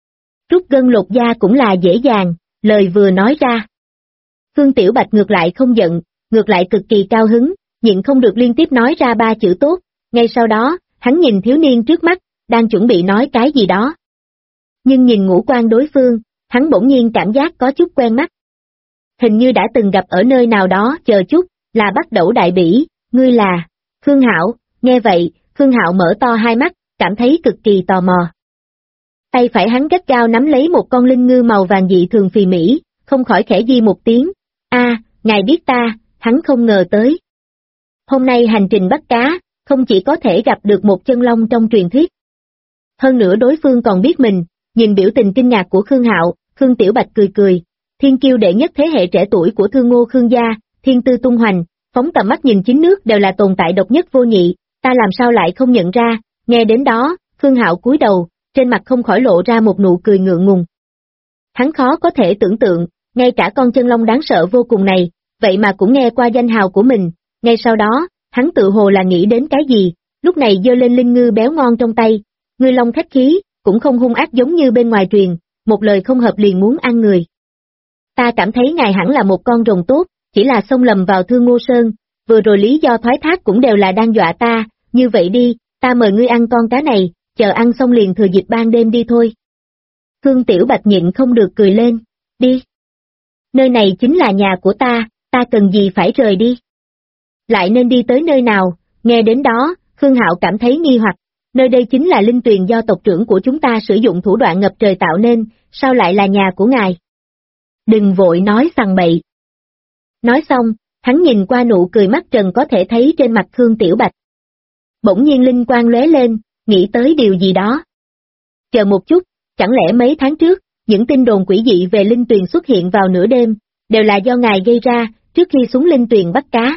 Rút gân lột da cũng là dễ dàng, lời vừa nói ra. Khương Tiểu Bạch ngược lại không giận, ngược lại cực kỳ cao hứng, nhịn không được liên tiếp nói ra 3 chữ tốt, ngay sau đó, hắn nhìn thiếu niên trước mắt, đang chuẩn bị nói cái gì đó. Nhưng nhìn ngũ quan đối phương, hắn bỗng nhiên cảm giác có chút quen mắt. Hình như đã từng gặp ở nơi nào đó, chờ chút, là Bắc Đẩu Đại Bỉ, ngươi là, Khương Hạo, nghe vậy, Khương Hạo mở to hai mắt, cảm thấy cực kỳ tò mò. Tay phải hắn gắt gao nắm lấy một con linh ngư màu vàng dị thường phì mỹ, không khỏi khẽ di một tiếng, ngài biết ta, hắn không ngờ tới. Hôm nay hành trình bắt cá, không chỉ có thể gặp được một chân long trong truyền thuyết. Hơn nữa đối phương còn biết mình, nhìn biểu tình kinh ngạc của Khương Hạo, Khương Tiểu Bạch cười cười, thiên kiêu đệ nhất thế hệ trẻ tuổi của Thương Ngô Khương gia, thiên tư tung hoành, phóng tầm mắt nhìn 9 nước đều là tồn tại độc nhất vô nhị, ta làm sao lại không nhận ra, nghe đến đó, Khương Hạo cúi đầu, trên mặt không khỏi lộ ra một nụ cười ngượng ngùng. Hắn khó có thể tưởng tượng, ngay cả con chân long đáng sợ vô cùng này, vậy mà cũng nghe qua danh hào của mình, ngay sau đó, hắn tự hồ là nghĩ đến cái gì, lúc này giơ lên linh ngư béo ngon trong tay, ngươi long khách khí, cũng không hung ác giống như bên ngoài truyền, một lời không hợp liền muốn ăn người. Ta cảm thấy ngài hẳn là một con rồng tốt, chỉ là xông lầm vào Thương Ngô Sơn, vừa rồi lý do thoái thác cũng đều là đang dọa ta, như vậy đi, ta mời ngươi ăn con cá này, chờ ăn xong liền thừa dịp ban đêm đi thôi. Khương Tiểu Bạch nhịn không được cười lên, đi. Nơi này chính là nhà của ta cần gì phải rời đi. Lại nên đi tới nơi nào, nghe đến đó, Khương Hạo cảm thấy nghi hoặc, nơi đây chính là linh tuyền do tộc trưởng của chúng ta sử dụng thủ đoạn ngập trời tạo nên, sao lại là nhà của ngài? Đừng vội nói sằng bậy. Nói xong, hắn nhìn qua nụ cười mắt trần có thể thấy trên mặt Khương Tiểu Bạch. Bỗng nhiên linh quang lóe lên, nghĩ tới điều gì đó. Chờ một chút, chẳng lẽ mấy tháng trước, những tin đồn quỷ dị về linh tuyền xuất hiện vào nửa đêm, đều là do ngài gây ra, trước khi xuống linh tuyền bắt cá.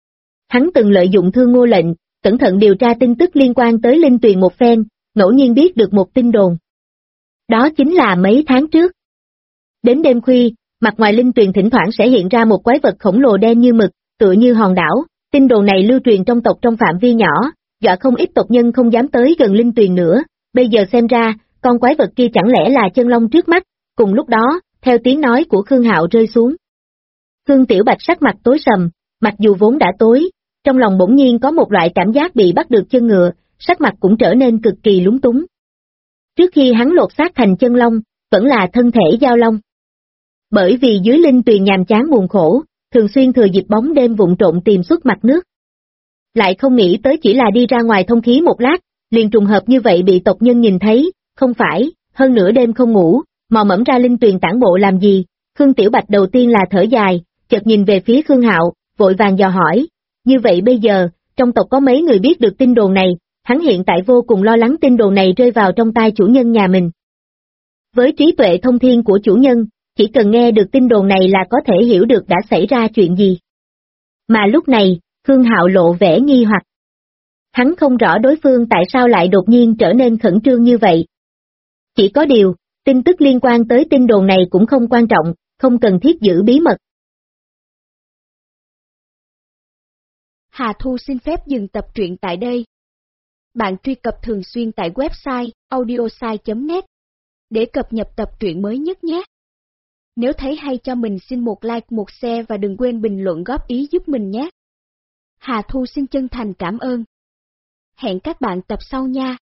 Hắn từng lợi dụng Thương Ngô lệnh, cẩn thận điều tra tin tức liên quan tới linh tuyền một phen, ngẫu nhiên biết được một tin đồn. Đó chính là mấy tháng trước. Đến đêm khuya, mặt ngoài linh tuyền thỉnh thoảng sẽ hiện ra một quái vật khổng lồ đen như mực, tựa như hòn đảo, tin đồn này lưu truyền trong tộc trong phạm vi nhỏ, dọa không ít tộc nhân không dám tới gần linh tuyền nữa, bây giờ xem ra, con quái vật kia chẳng lẽ là chân long trước mắt, cùng lúc đó, theo tiếng nói của Khương Hạo rơi xuống. Khương Tiểu Bạch sắc mặt tối sầm, mặc dù vốn đã tối, trong lòng bỗng nhiên có một loại cảm giác bị bắt được chân ngựa, sắc mặt cũng trở nên cực kỳ lúng túng. Trước khi hắn lột xác thành chân long, vẫn là thân thể giao long. Bởi vì dưới linh tuyền nhàm chán buồn khổ, thường xuyên thừa dịp bóng đêm vụng trộn tìm xuất mặt nước. Lại không nghĩ tới chỉ là đi ra ngoài thông khí một lát, liền trùng hợp như vậy bị tộc nhân nhìn thấy, không phải, hơn nửa đêm không ngủ, mò mẫm ra linh tuyền tản bộ làm gì. Khương Tiểu Bạch đầu tiên là thở dài, chợt nhìn về phía Khương Hạo, vội vàng dò hỏi, như vậy bây giờ, trong tộc có mấy người biết được tin đồn này, hắn hiện tại vô cùng lo lắng tin đồn này rơi vào trong tai chủ nhân nhà mình. Với trí tuệ thông thiên của chủ nhân, chỉ cần nghe được tin đồn này là có thể hiểu được đã xảy ra chuyện gì. Mà lúc này, Khương Hạo lộ vẻ nghi hoặc. Hắn không rõ đối phương tại sao lại đột nhiên trở nên khẩn trương như vậy. Chỉ có điều, tin tức liên quan tới tin đồn này cũng không quan trọng, không cần thiết giữ bí mật. Hà Thu xin phép dừng tập truyện tại đây. Bạn truy cập thường xuyên tại website audiosai.net để cập nhật tập truyện mới nhất nhé. Nếu thấy hay cho mình xin một like, một share và đừng quên bình luận góp ý giúp mình nhé. Hà Thu xin chân thành cảm ơn. Hẹn các bạn tập sau nha.